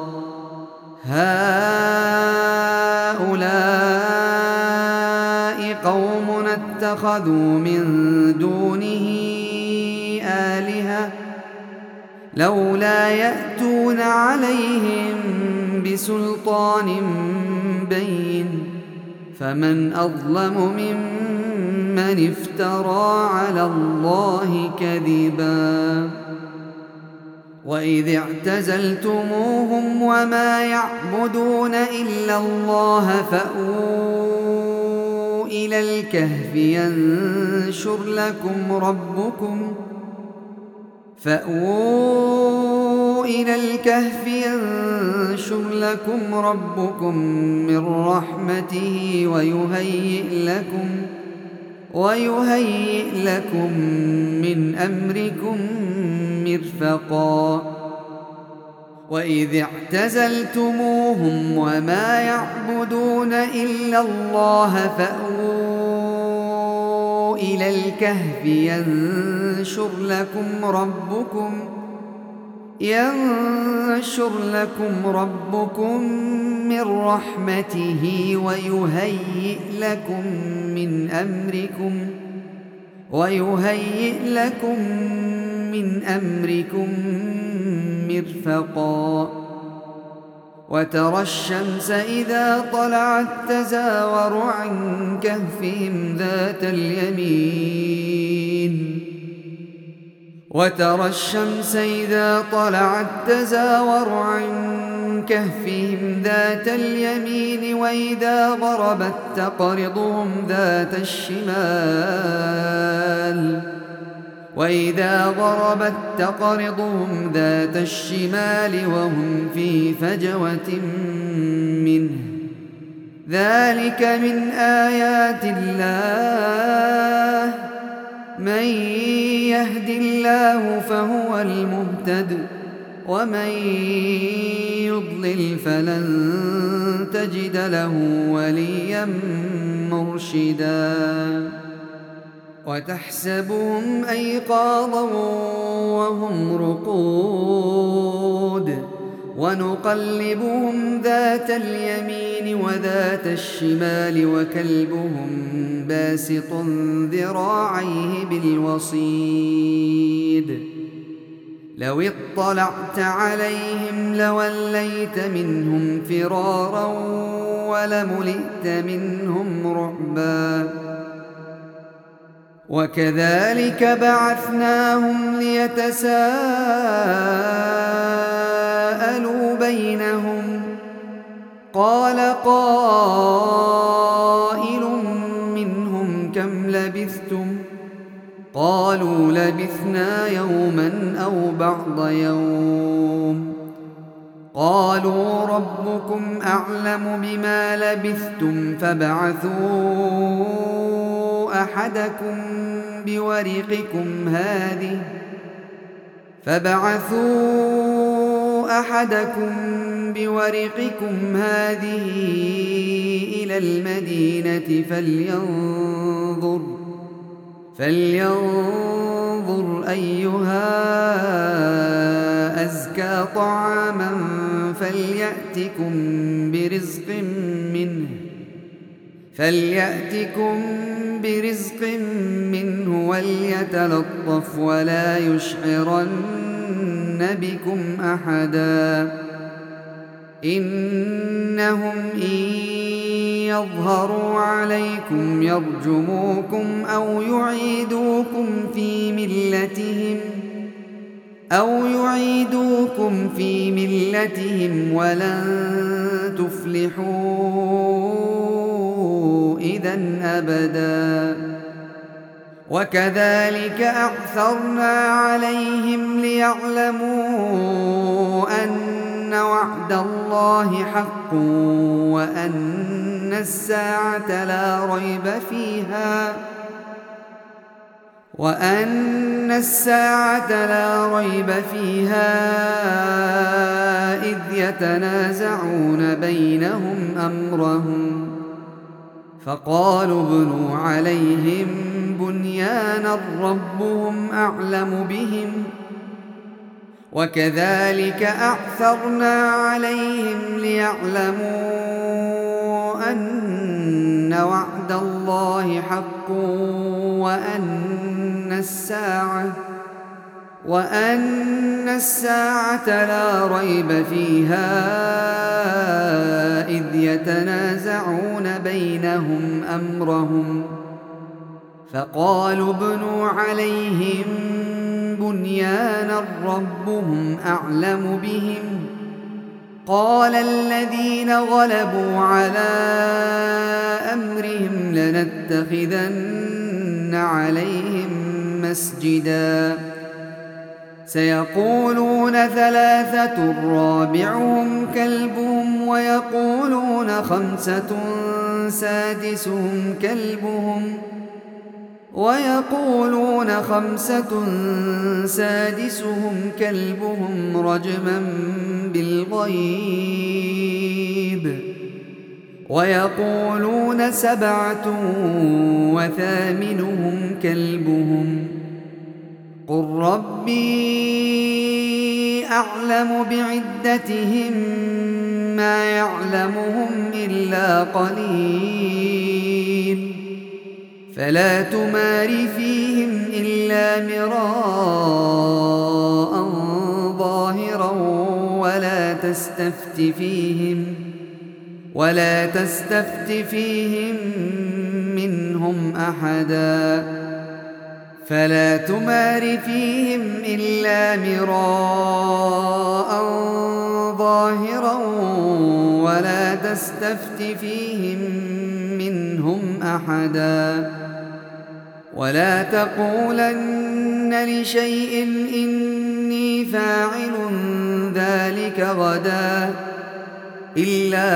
هؤلاء قوم اتخذوا من دونه آلهة لولا يأتون عليهم بسلطان بين فمن أظلم ممن افترى على الله كذبا وإذ اعتزلتموهم وما يعبدون إلا الله فأووا إلى الكهف ينشر لكم ربكم فأووا إلى الكهف ينشر لكم ربكم من رحمته ويهيئ لكم ويهيئ لكم من أمركم مرفقا وإذ اعتزلتموهم وما يعبدون إلا الله فأووا إلى الكهف ينشر لكم ربكم ينشر لكم ربكم من رحمته ويهيئ لكم من أمركم ويهيئ لكم من أمركم مرفقا وترى الشمس إذا طلعت تزاور عن كهفهم ذات اليمين وترى الشمس إذا طلعت تزاور عن كهفهم ذات اليمين وإذا غربت تقرضهم ذات الشمال وإذا غربت تقرضهم ذات الشمال وهم في فجوة منه ذلك من آيات الله من يهد الله فهو المهتد ومن يضلل فلن تجد له وليا مرشدا وتحسبهم أيقاظا وهم رقود ونقلبهم ذات اليمين وذات الشمال وكلبهم باسط ذراعيه بالوصيد لو اطلعت عليهم لوليت منهم فرارا ولملئت منهم رعبا وكذلك بعثناهم ليتساءلوا بينهم قال قائل منهم كم لبثتم قالوا لبثنا يوما أو بعض يوم قالوا ربكم أعلم بما لبثتم فابعثوا أحدكم بورقكم هذه فابعثوا أحدكم بورقكم هذه إلى المدينة فلينظر فلينظر أيها أزكى طعاما فليأتكم برزق منه فليأتكم برزق منه وليتلطف ولا يشعرن بكم أحدا إنهم إن يظهروا عليكم يرجموكم أو يعيدوكم في ملتهم أو يعيدوكم في ملتهم ولن تفلحوا إذن أبدا وكذلك أعثرنا عليهم ليعلموا أن وعد الله حق وأن الساعة لا ريب فيها وأن الساعة لا ريب فيها إذ يتنازعون بينهم أمرهم فقالوا ابنوا عليهم بنيانا ربهم أعلم بهم وكذلك أعثرنا عليهم ليعلموا أن وعد الله حق وأن الساعة وأن الساعة لا ريب فيها إذ يتنازعون بينهم أمرهم فقالوا ابنوا عليهم بنيانا ربهم أعلم بهم قال الذين غلبوا على أمرهم لنتخذن عليهم مسجدا سيقولون ثلاثة رابعهم كلبهم ويقولون خمسة سادسهم كلبهم ويقولون خمسة سادسهم كلبهم رجما بالغيب ويقولون سبعة وثامنهم كلبهم قل ربي أعلم بعدتهم ما يعلمهم إلا قليل فلا تمار فيهم إلا مراء ظاهرا ولا تستفت فيهم ولا تستفت فيهم منهم أحدا فلا تمار فيهم إلا مراء ظاهرا ولا تستفت فيهم منهم أحدا ولا تقولن لشيء إني فاعل ذلك غدا إلا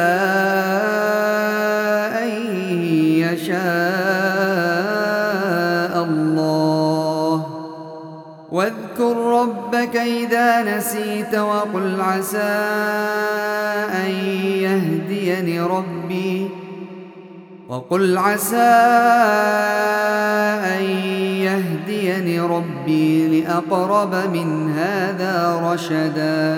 أن يشاء الله واذكر ربك إذا نسيت وقل عسى أن يهديني ربي وقل عسى أن يهديني ربي لأقرب من هذا رشدا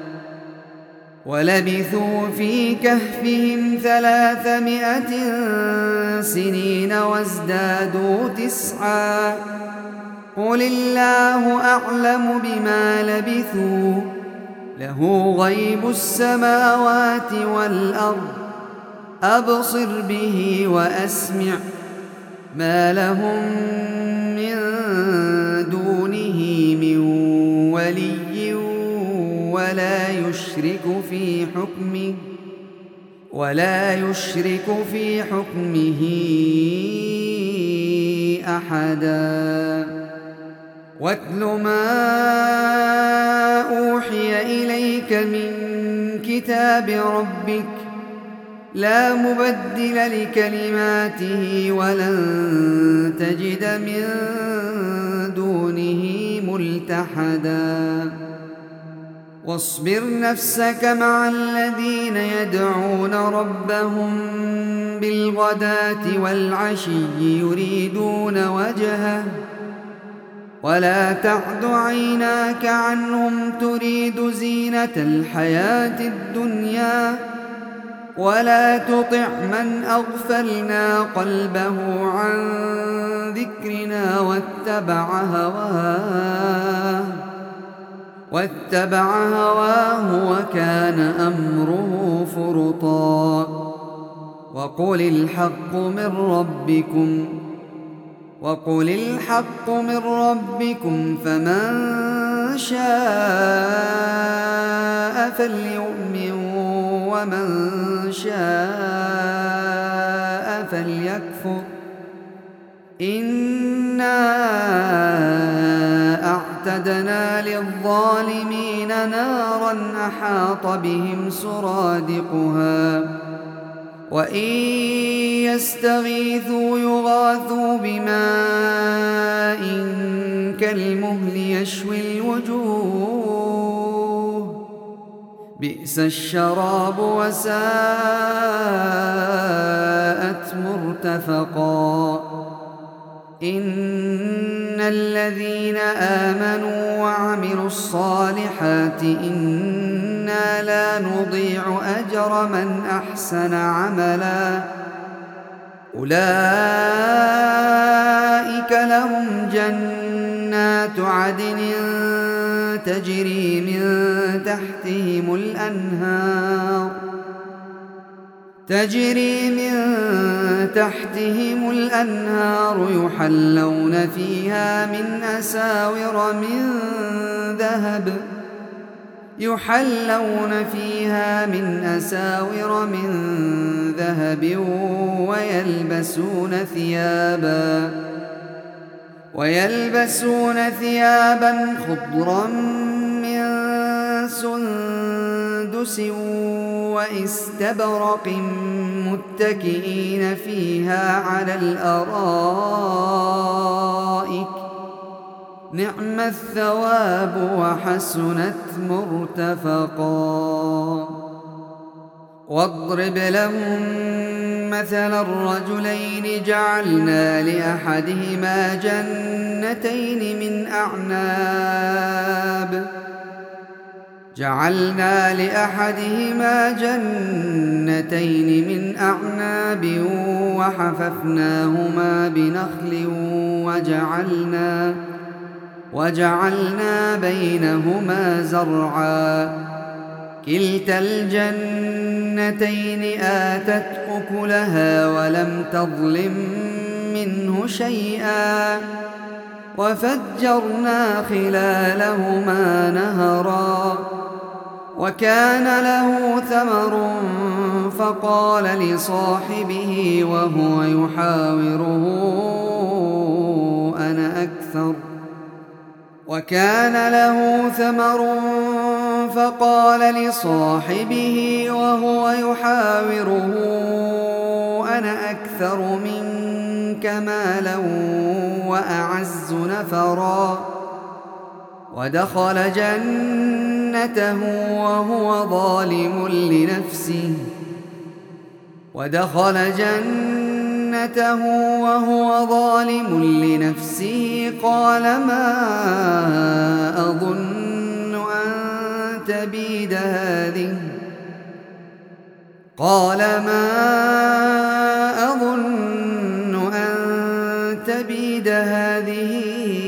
ولبثوا في كهفهم ثلاثمائة سنين وازدادوا تسعا قل الله أعلم بما لبثوا له غيب السماوات والأرض أبصر به وأسمع ما لهم من دونه من ولي ولا يشرك في حكمه ولا يشرك في حكمه أحدا واتل ما أوحي إليك من كتاب ربك لا مبدل لكلماته ولن تجد من دونه ملتحدا واصبر نفسك مع الذين يدعون ربهم بالغداة والعشي يريدون وجهه ولا تعد عيناك عنهم تريد زينة الحياة الدنيا ولا تطع من أغفلنا قلبه عن ذكرنا واتبع هواه واتبع هواه وكان أمره فرطا وقل الحق من ربكم وقل الحق من ربكم فمن شاء فليؤمن ومن شاء فليكفر إنا أعتدنا للظالمين نارا أحاط بهم سرادقها وإن يستغيثوا يغاثوا بماء كالمهل يشوي الوجوه بئس الشراب وساءت مرتفقا إن الذين آمنوا وعملوا الصالحات إنا لا نضيع أجر من أحسن عملا أولئك لهم جنات عدن تجري من تحتهم الأنهار تجري من تحتهم الأنهار يحلون فيها من أساور من ذهب يحلون فيها من أساور من ذهب ويلبسون ثيابا ويلبسون ثيابا خضرا من سندس واستبرق متكئين فيها على الأرائك نعم الثواب وحسنت مرتفقا واضرب لهم مثل الرجلين جعلنا لأحدهما جنتين من أعناب جعلنا لأحدهما جنتين من أعناب وحففناهما بنخل وجعلنا وجعلنا بينهما زرعا كلتا الجنتين آتت أكلها ولم تظلم منه شيئا وفجرنا خلالهما نهرا وكان له ثمر فقال لصاحبه وهو يحاوره أنا أكثر وكان له ثمر فقال لصاحبه وهو يحاوره أنا أكثر منك مالا وأعز نفرا ودخل جنته وهو ظالم لنفسه ودخل جنته جنته وهو ظالم لنفسه قال ما أظن أن تبيد هذه قال ما أظن أن تبيد هذه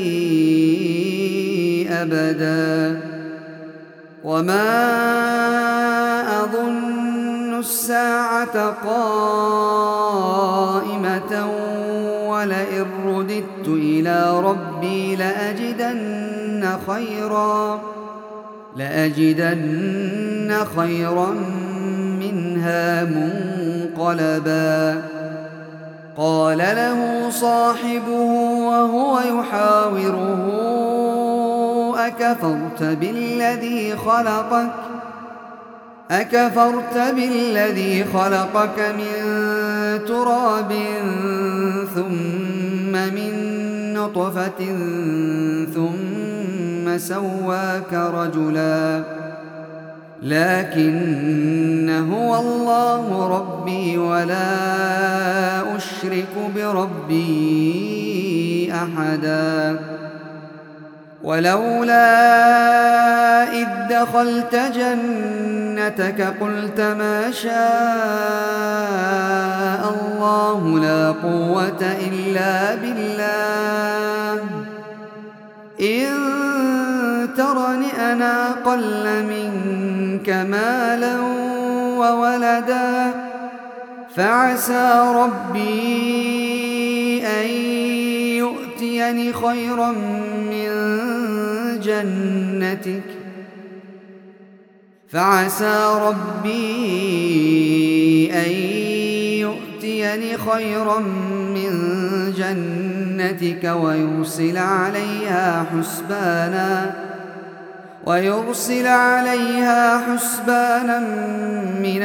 أبدا وما أظن الساعة قائمة ولئن رددت إلى ربي لأجدن خيرا لأجدن خيرا منها منقلبا قال له صاحبه وهو يحاوره أكفرت بالذي خلقك أكفرت بالذي خلقك من تراب ثم من نطفة ثم سواك رجلا لكن هو الله ربي ولا أشرك بربي أحدا ولولا إذ دخلت جنتك قلت ما شاء الله لا قوة إلا بالله إن ترني أنا أقل منك مالا وولدا فعسى ربي أن يؤتيني خيرا من جنتك فعسى ربي أن يؤتيني خيرا من جنتك ويرسل عليها حسبانا ويرسل عليها حسبانا من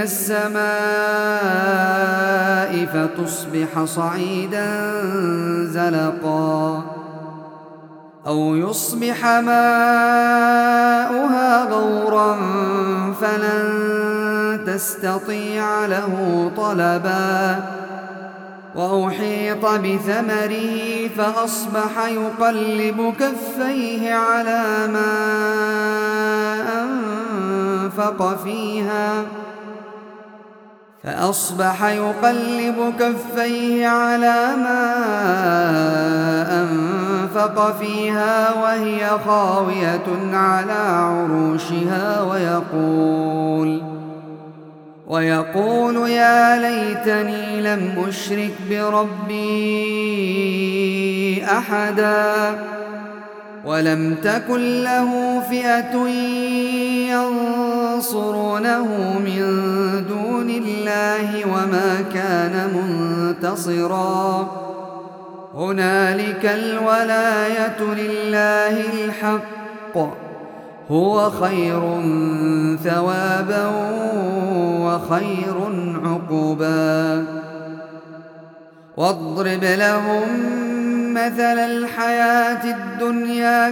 السماء فتصبح صعيدا زلقا أو يصبح ماؤها غورا فلن تستطيع له طلبا وأحيط بثمره فأصبح يقلب كفيه على ما أنفق فيها فأصبح يقلب كفيه على ما أنفق فيها وهي خاوية على عروشها ويقول ويقول يا ليتني لم أشرك بربي أحدا ولم تكن له فئة ينصرونه من دون الله وما كان منتصرا هنالك الولاية لله الحق هو خير ثوابا وخير عقبا واضرب لهم مثل الحياة الدنيا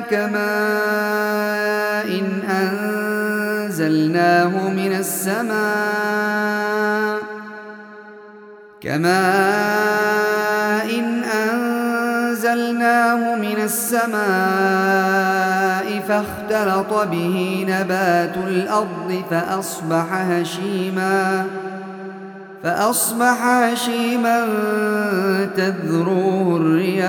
كماء إن أنزلناه من السماء كماء إن أنزلناه من السماء فاختلط به نبات الأرض فأصبح هشيما فأصبح هشيما تذروه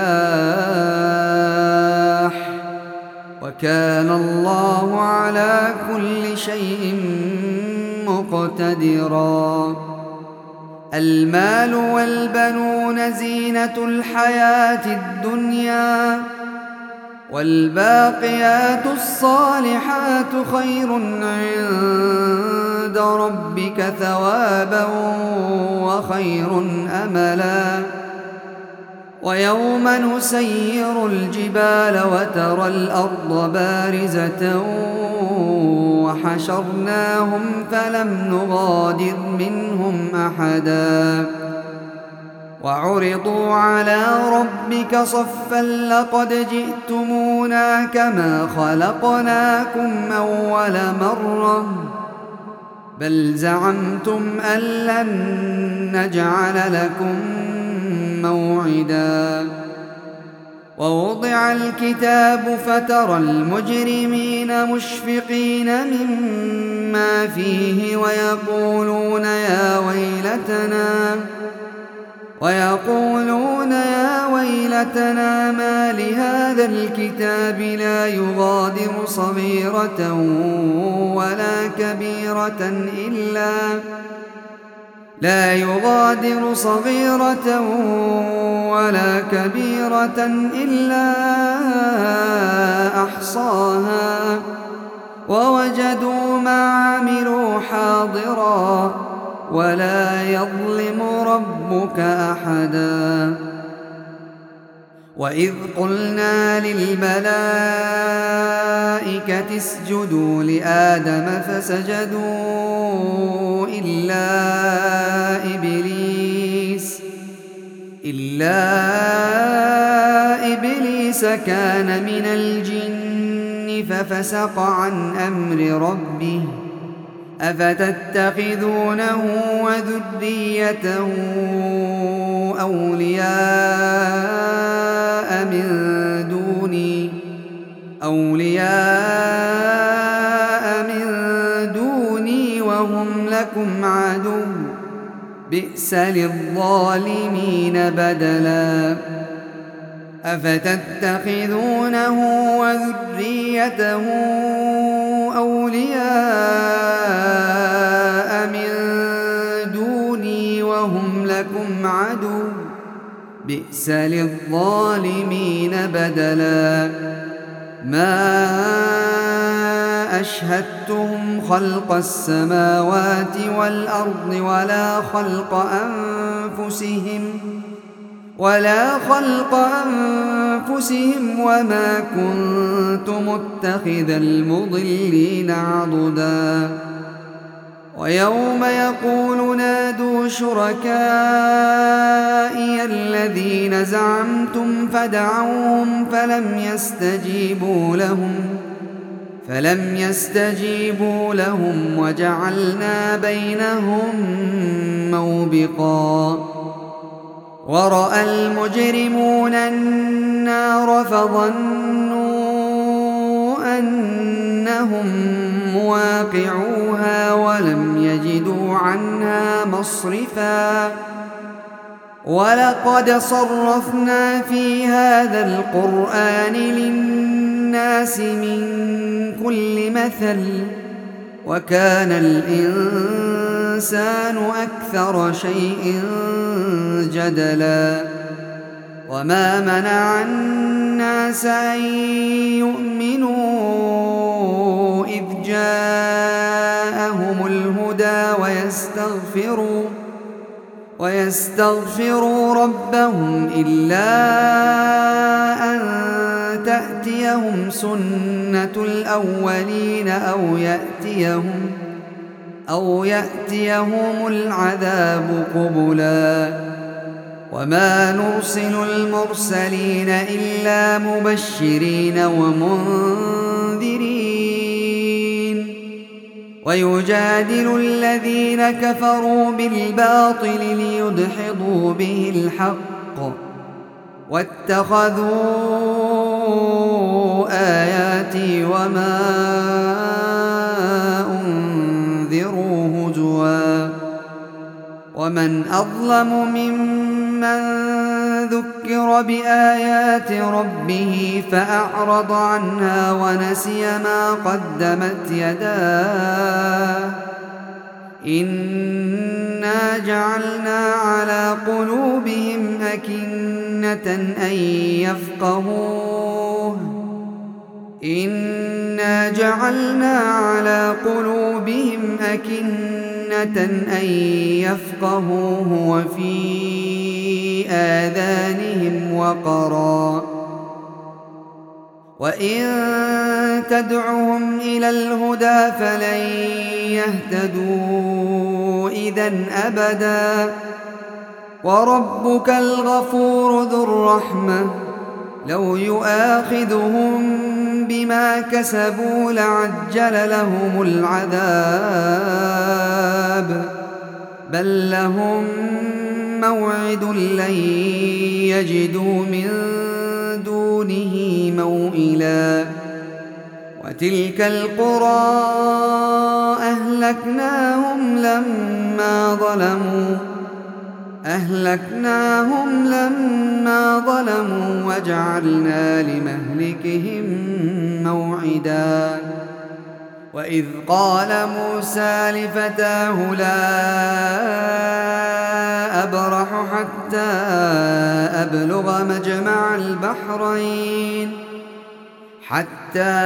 الرياح وكان الله على كل شيء مقتدرا المال والبنون زينة الحياة الدنيا والباقيات الصالحات خير عند ربك ثوابا وخير أملا ويوم نسير الجبال وترى الأرض بارزة وحشرناهم فلم نغادر منهم أحدا وعرضوا على ربك صفا لقد جئتمونا كما خلقناكم أول مرة بل زعمتم أن لن نجعل لكم موعدا ووضع الكتاب فترى المجرمين مشفقين مما فيه ويقولون يا ويلتنا ويقولون يا ويلتنا ما لهذا الكتاب لا يغادر صغيرة ولا كبيرة إلا لا يغادر صغيرة ولا كبيرة إلا أحصاها ووجدوا ما عملوا حاضرا ولا يظلم ربك أحدا وإذ قلنا للملائكة اسجدوا لآدم فسجدوا إلا إبليس إلا إبليس كان من الجن ففسق عن أمر ربه أفتتخذونه وذريته أولياء من دوني أولياء من دوني وهم لكم عدو بئس للظالمين بدلا أفتتخذونه وذريته أولياء من دوني وهم لكم عدو بئس للظالمين بدلا ما أشهدتهم خلق السماوات والأرض ولا خلق أنفسهم ولا خلق أنفسهم وما كنت متخذ المضلين عضدا ويوم يقول نادوا شركائي الذين زعمتم فدعوهم فلم يستجيبوا لهم فلم يستجيبوا لهم وجعلنا بينهم موبقا ورأى المجرمون النار فظنوا أنهم مواقعوها ولم يجدوا عنها مصرفا ولقد صرفنا في هذا القرآن للناس من كل مثل وكان الإنسان أكثر شيء جدلا وما منع الناس أن يؤمنوا إذ جاءهم الهدى ويستغفروا ويستغفروا ربهم إلا أن تأتيهم سنة الأولين أو يأتيهم أو يأتيهم العذاب قبلا وما نرسل المرسلين إلا مبشرين ومنذرين ويجادل الذين كفروا بالباطل ليدحضوا به الحق واتخذوا آياتي وما أنذروا هزوا ومن أظلم ممن ذكر بآيات ربه فأعرض عنها ونسي ما قدمت يداه إنا جعلنا على قلوبهم أكنة أن يفقهوه إنا جعلنا على قلوبهم أكنة أن يفقهوه وفي آذانهم وقرا وإن تدعهم إلى الهدى فلن يهتدوا إذن أبدا وربك الغفور ذو الرحمة لو يؤاخذهم بما كسبوا لعجل لهم العذاب بل لهم موعد لن يجدوا من دونه موئلا وتلك القرى أهلكناهم لما ظلموا أهلكناهم لما ظلموا وجعلنا لمهلكهم موعدا وإذ قال موسى لفتاه لا أبرح حتى أبلغ مجمع البحرين حتى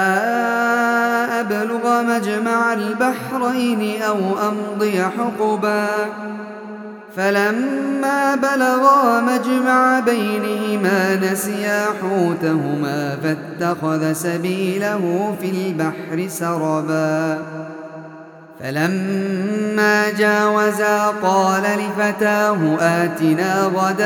أبلغ مجمع البحرين أو أمضي حقبا فلما بلغا مجمع بينهما نسيا حوتهما فاتخذ سبيله في البحر سربا فلما جاوزا قال لفتاه آتنا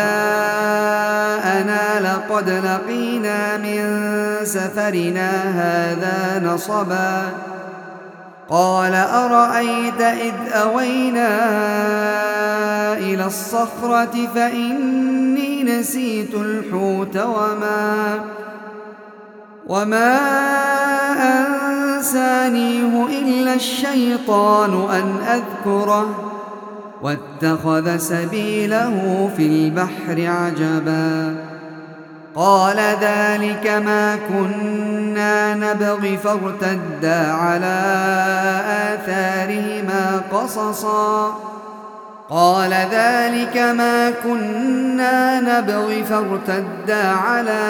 غداءنا لقد لقينا من سفرنا هذا نصبا قال أرأيت إذ أوينا إلى الصخرة فإني نسيت الحوت وما وما أنسانيه إلا الشيطان أن أذكره واتخذ سبيله في البحر عجبا قال ذلك ما كنا نبغي فارتدا على آثارهما قصصا قال ذلك ما كنا نبغي فارتدا على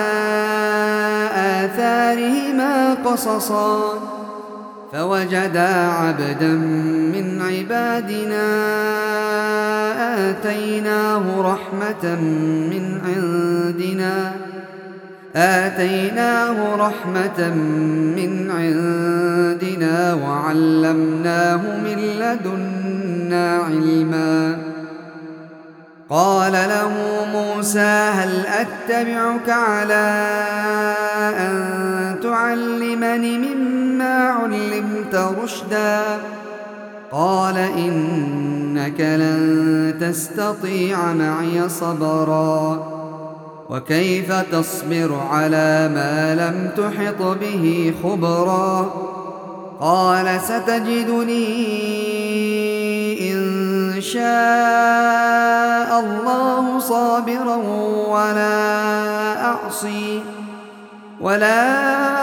آثارهما قصصا فوجدا عبدا من عبادنا آتيناه رحمة من عندنا آتيناه رحمة من عندنا وعلمناه من لدنا علما قال له موسى هل أتبعك على أن تعلمني مما علمت رشدا قال إنك لن تستطيع معي صبرا وكيف تصبر على ما لم تحط به خبرا قال ستجدني إن شاء الله صابرا ولا أعصي ولا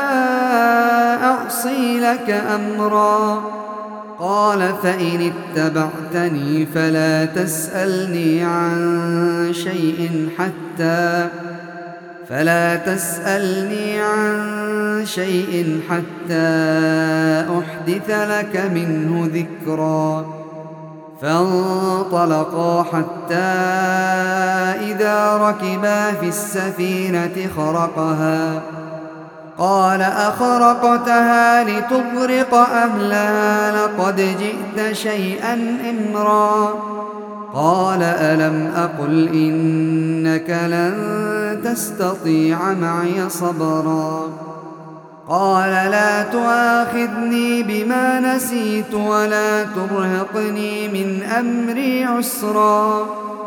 أعصي لك أمرا قال فإن اتبعتني فلا تسألني عن شيء حتى فلا تسألني عن شيء حتى أحدث لك منه ذكرا فانطلقا حتى إذا ركبا في السفينة خرقها قال أخرقتها لتغرق أهلها لقد جئت شيئا إمرا قال ألم أقل إنك لن تستطيع معي صبرا قال لا تؤاخذني بما نسيت ولا ترهقني من أمري عسرا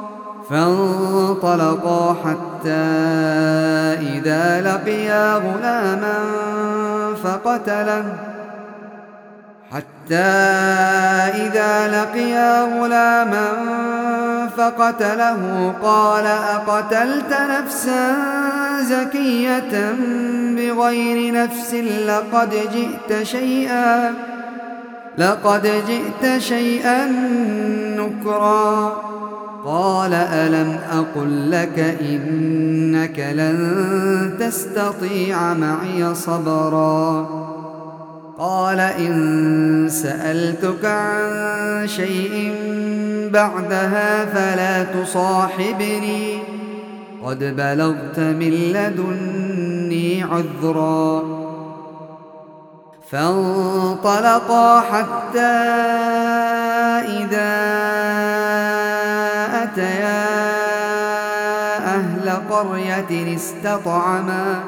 فانطلقا حتى إذا لقيا غلاما فقتله حتى إذا لقيا غلاما فقتله قال أقتلت نفسا زكية بغير نفس لقد جئت شيئا لقد جئت شيئا نكرا قال ألم أقل لك إنك لن تستطيع معي صبرا قال إن سألتك عن شيء بعدها فلا تصاحبني قد بلغت من لدني عذرا فانطلقا حتى إذا أتيا أهل قرية استطعما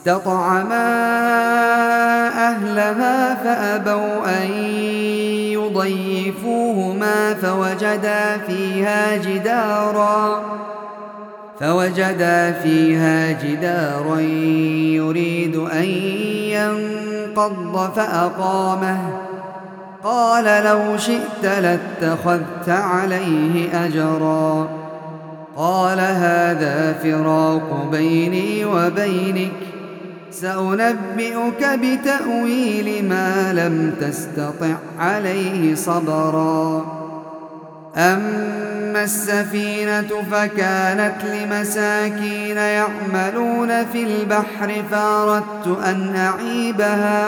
استطعما أهلها فأبوا أن يضيفوهما فوجدا فيها جدارا فوجدا فيها جدارا يريد أن ينقض فأقامه قال لو شئت لاتخذت عليه أجرا قال هذا فراق بيني وبينك سأنبئك بتأويل ما لم تستطع عليه صبرا أما السفينة فكانت لمساكين يعملون في البحر فأردت أن أعيبها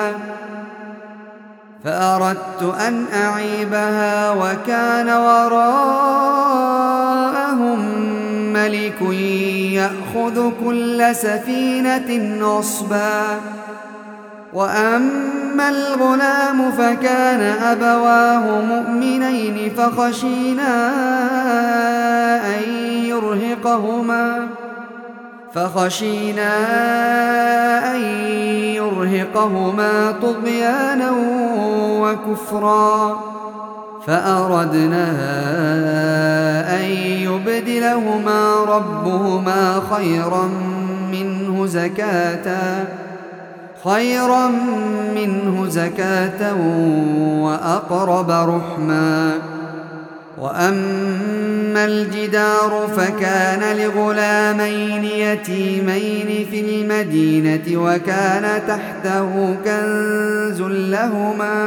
فأردت أن أعيبها وكان وراءهم ملك يأخذ كل سفينة غصبا وأما الغلام فكان أبواه مؤمنين فخشينا أن يرهقهما فخشينا أن يرهقهما طغيانا وكفرا فأردنا أن يبدلهما ربهما خيرا منه زكاة خيرا منه زكاة وأقرب رحما وأما الجدار فكان لغلامين يتيمين في المدينة وكان تحته كنز لهما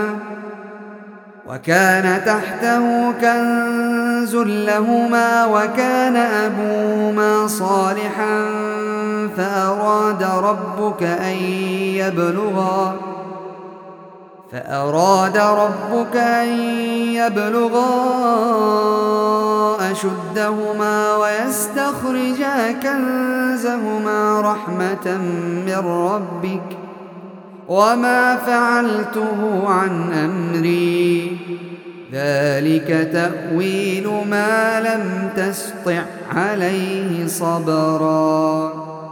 وكان تحته كنز لهما وكان أبوهما صالحا فأراد ربك أن يبلغا فأراد ربك أن يبلغا أشدهما ويستخرجا كنزهما رحمة من ربك وما فعلته عن أمري ذلك تأويل ما لم تسطع عليه صبرا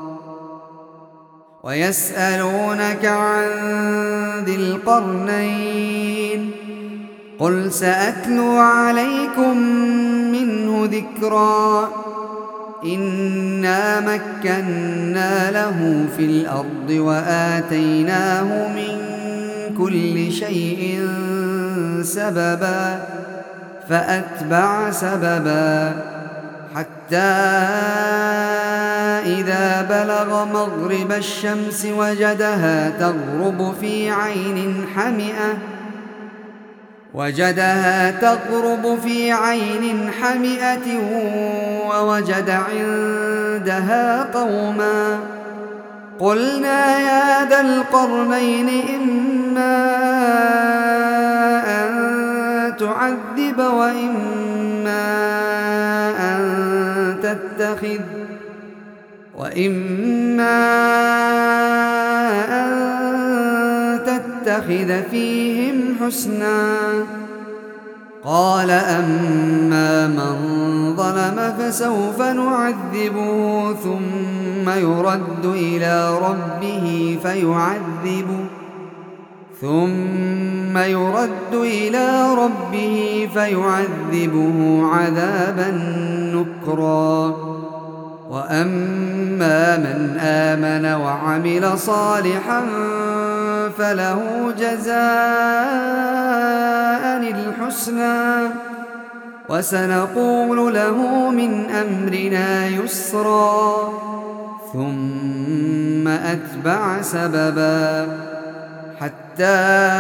ويسألونك عن ذي القرنين قل سأتلو عليكم منه ذكرا إنا مكنا له في الأرض وآتيناه من كل شيء سببا فأتبع سببا حتى إذا بلغ مغرب الشمس وجدها تغرب في عين حمئة وجدها تغرب في عين حمئة ووجد عندها قوما قلنا يا ذا القرنين إما أن تعذب وإما أن تتخذ وإما أن تتخذ فيهم حسنا قال أما من ظلم فسوف نعذبه ثم يرد إلى ربه فيعذبه ثم يرد إلى ربه فيعذبه عذابا نكرا وأما من آمن وعمل صالحا فله جزاء الحسنى وسنقول له من أمرنا يسرا ثم أتبع سببا حتى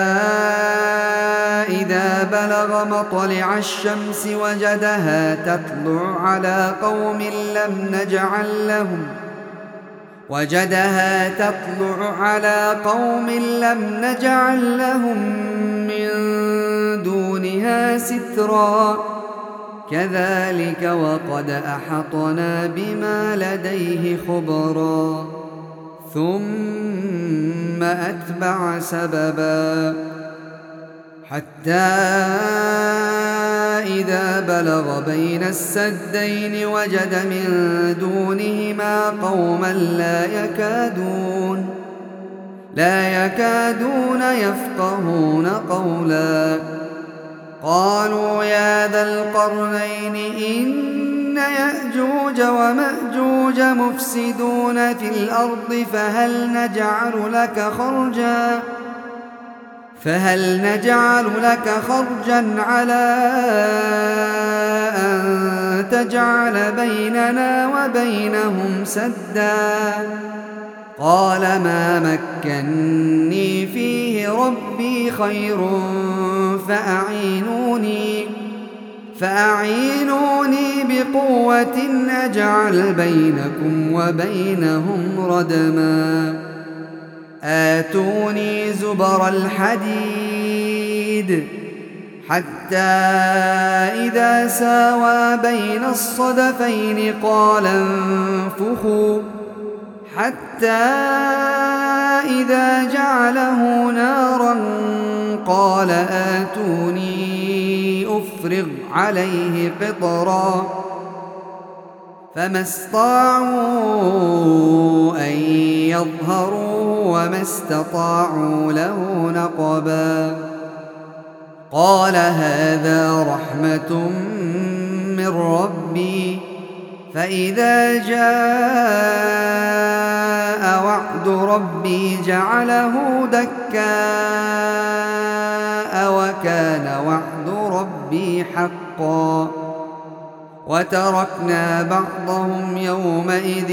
إذا بلغ مطلع الشمس وجدها تطلع على قوم لم نجعل لهم وجدها تطلع على قوم لم نجعل لهم من دونها سترا كذلك وقد أحطنا بما لديه خبرا ثم أتبع سببا حتى إذا بلغ بين السدين وجد من دونهما قوما لا يكادون لا يكادون يفقهون قولا قالوا يا ذا القرنين إن يأجوج ومأجوج مفسدون في الأرض فهل نجعل لك خرجا فهل نجعل لك خرجا على أن تجعل بيننا وبينهم سدا قال ما مكني فيه ربي خير فأعينوني فأعينوني بقوة أجعل بينكم وبينهم ردما آتوني زبر الحديد حتى إذا ساوى بين الصدفين قال انفخوا حتى إذا جعله نارا قال آتوني أفرغ عليه قطرا فما استطاعوا أن يظهروه وما استطاعوا له نقبا قال هذا رحمة من ربي فإذا جاء وعد ربي جعله دكاء وكان وعد ربي حقا وتركنا بعضهم يومئذ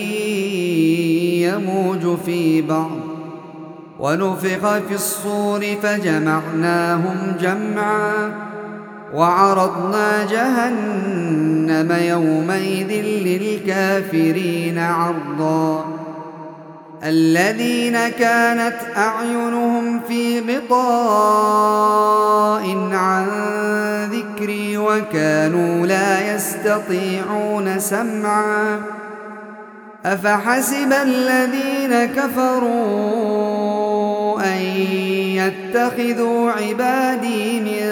يموج في بعض ونفخ في الصور فجمعناهم جمعا وعرضنا جهنم يومئذ للكافرين عرضا الذين كانت أعينهم في غطاء عن ذكري وكانوا لا يستطيعون سمعا أفحسب الذين كفروا أن يتخذوا عبادي من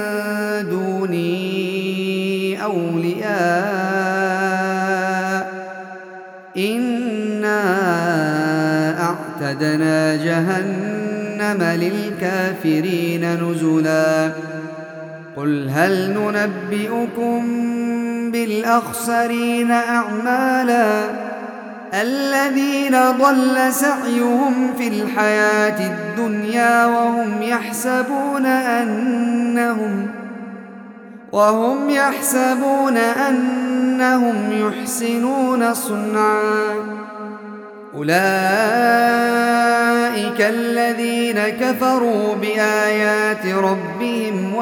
دوني أولياء إنا أعتدنا جهنم للكافرين نزلا قل هل ننبئكم بالأخسرين أعمالا الذين ضل سعيهم في الحياة الدنيا وهم يحسبون أنهم وهم يحسبون أنهم يحسنون صنعا أولئك الذين كفروا بآيات ربهم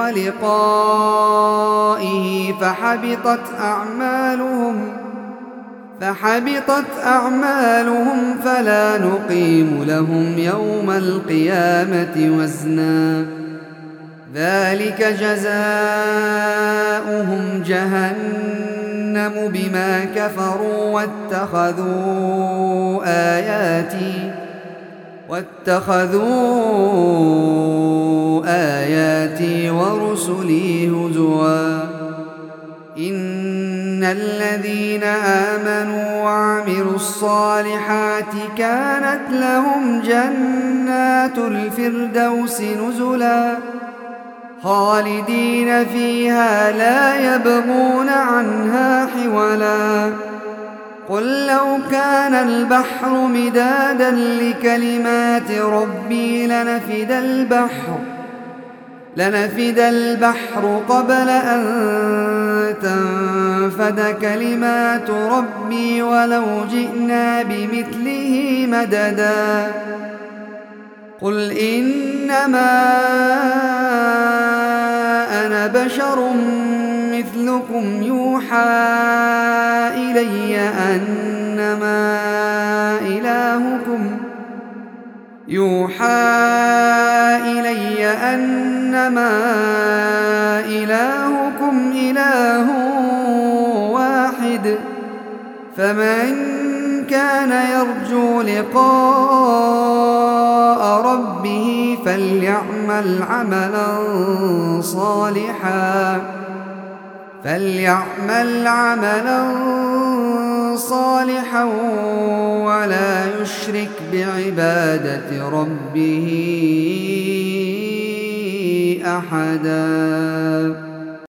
ولقائه فحبطت أعمالهم فحبطت أعمالهم فلا نقيم لهم يوم القيامة وزنا ذلك جزاؤهم جهنم بما كفروا واتخذوا آياتي واتخذوا آياتي ورسلي هزوا إن الذين آمنوا وعملوا الصالحات كانت لهم جنات الفردوس نزلا خالدين فيها لا يبغون عنها حولا قل لو كان البحر مدادا لكلمات ربي لنفد البحر لنفد البحر قبل أن تنفد كلمات ربي ولو جئنا بمثله مددا قل إنما أنا بشر مثلكم يوحى إلي أنما إلهكم يوحى إلي أنما إلهكم إله واحد فمن كان يرجو لقاء ربه فليعمل عملا صالحا فليعمل عملا صالحا ولا يشرك بعبادة ربه أحدا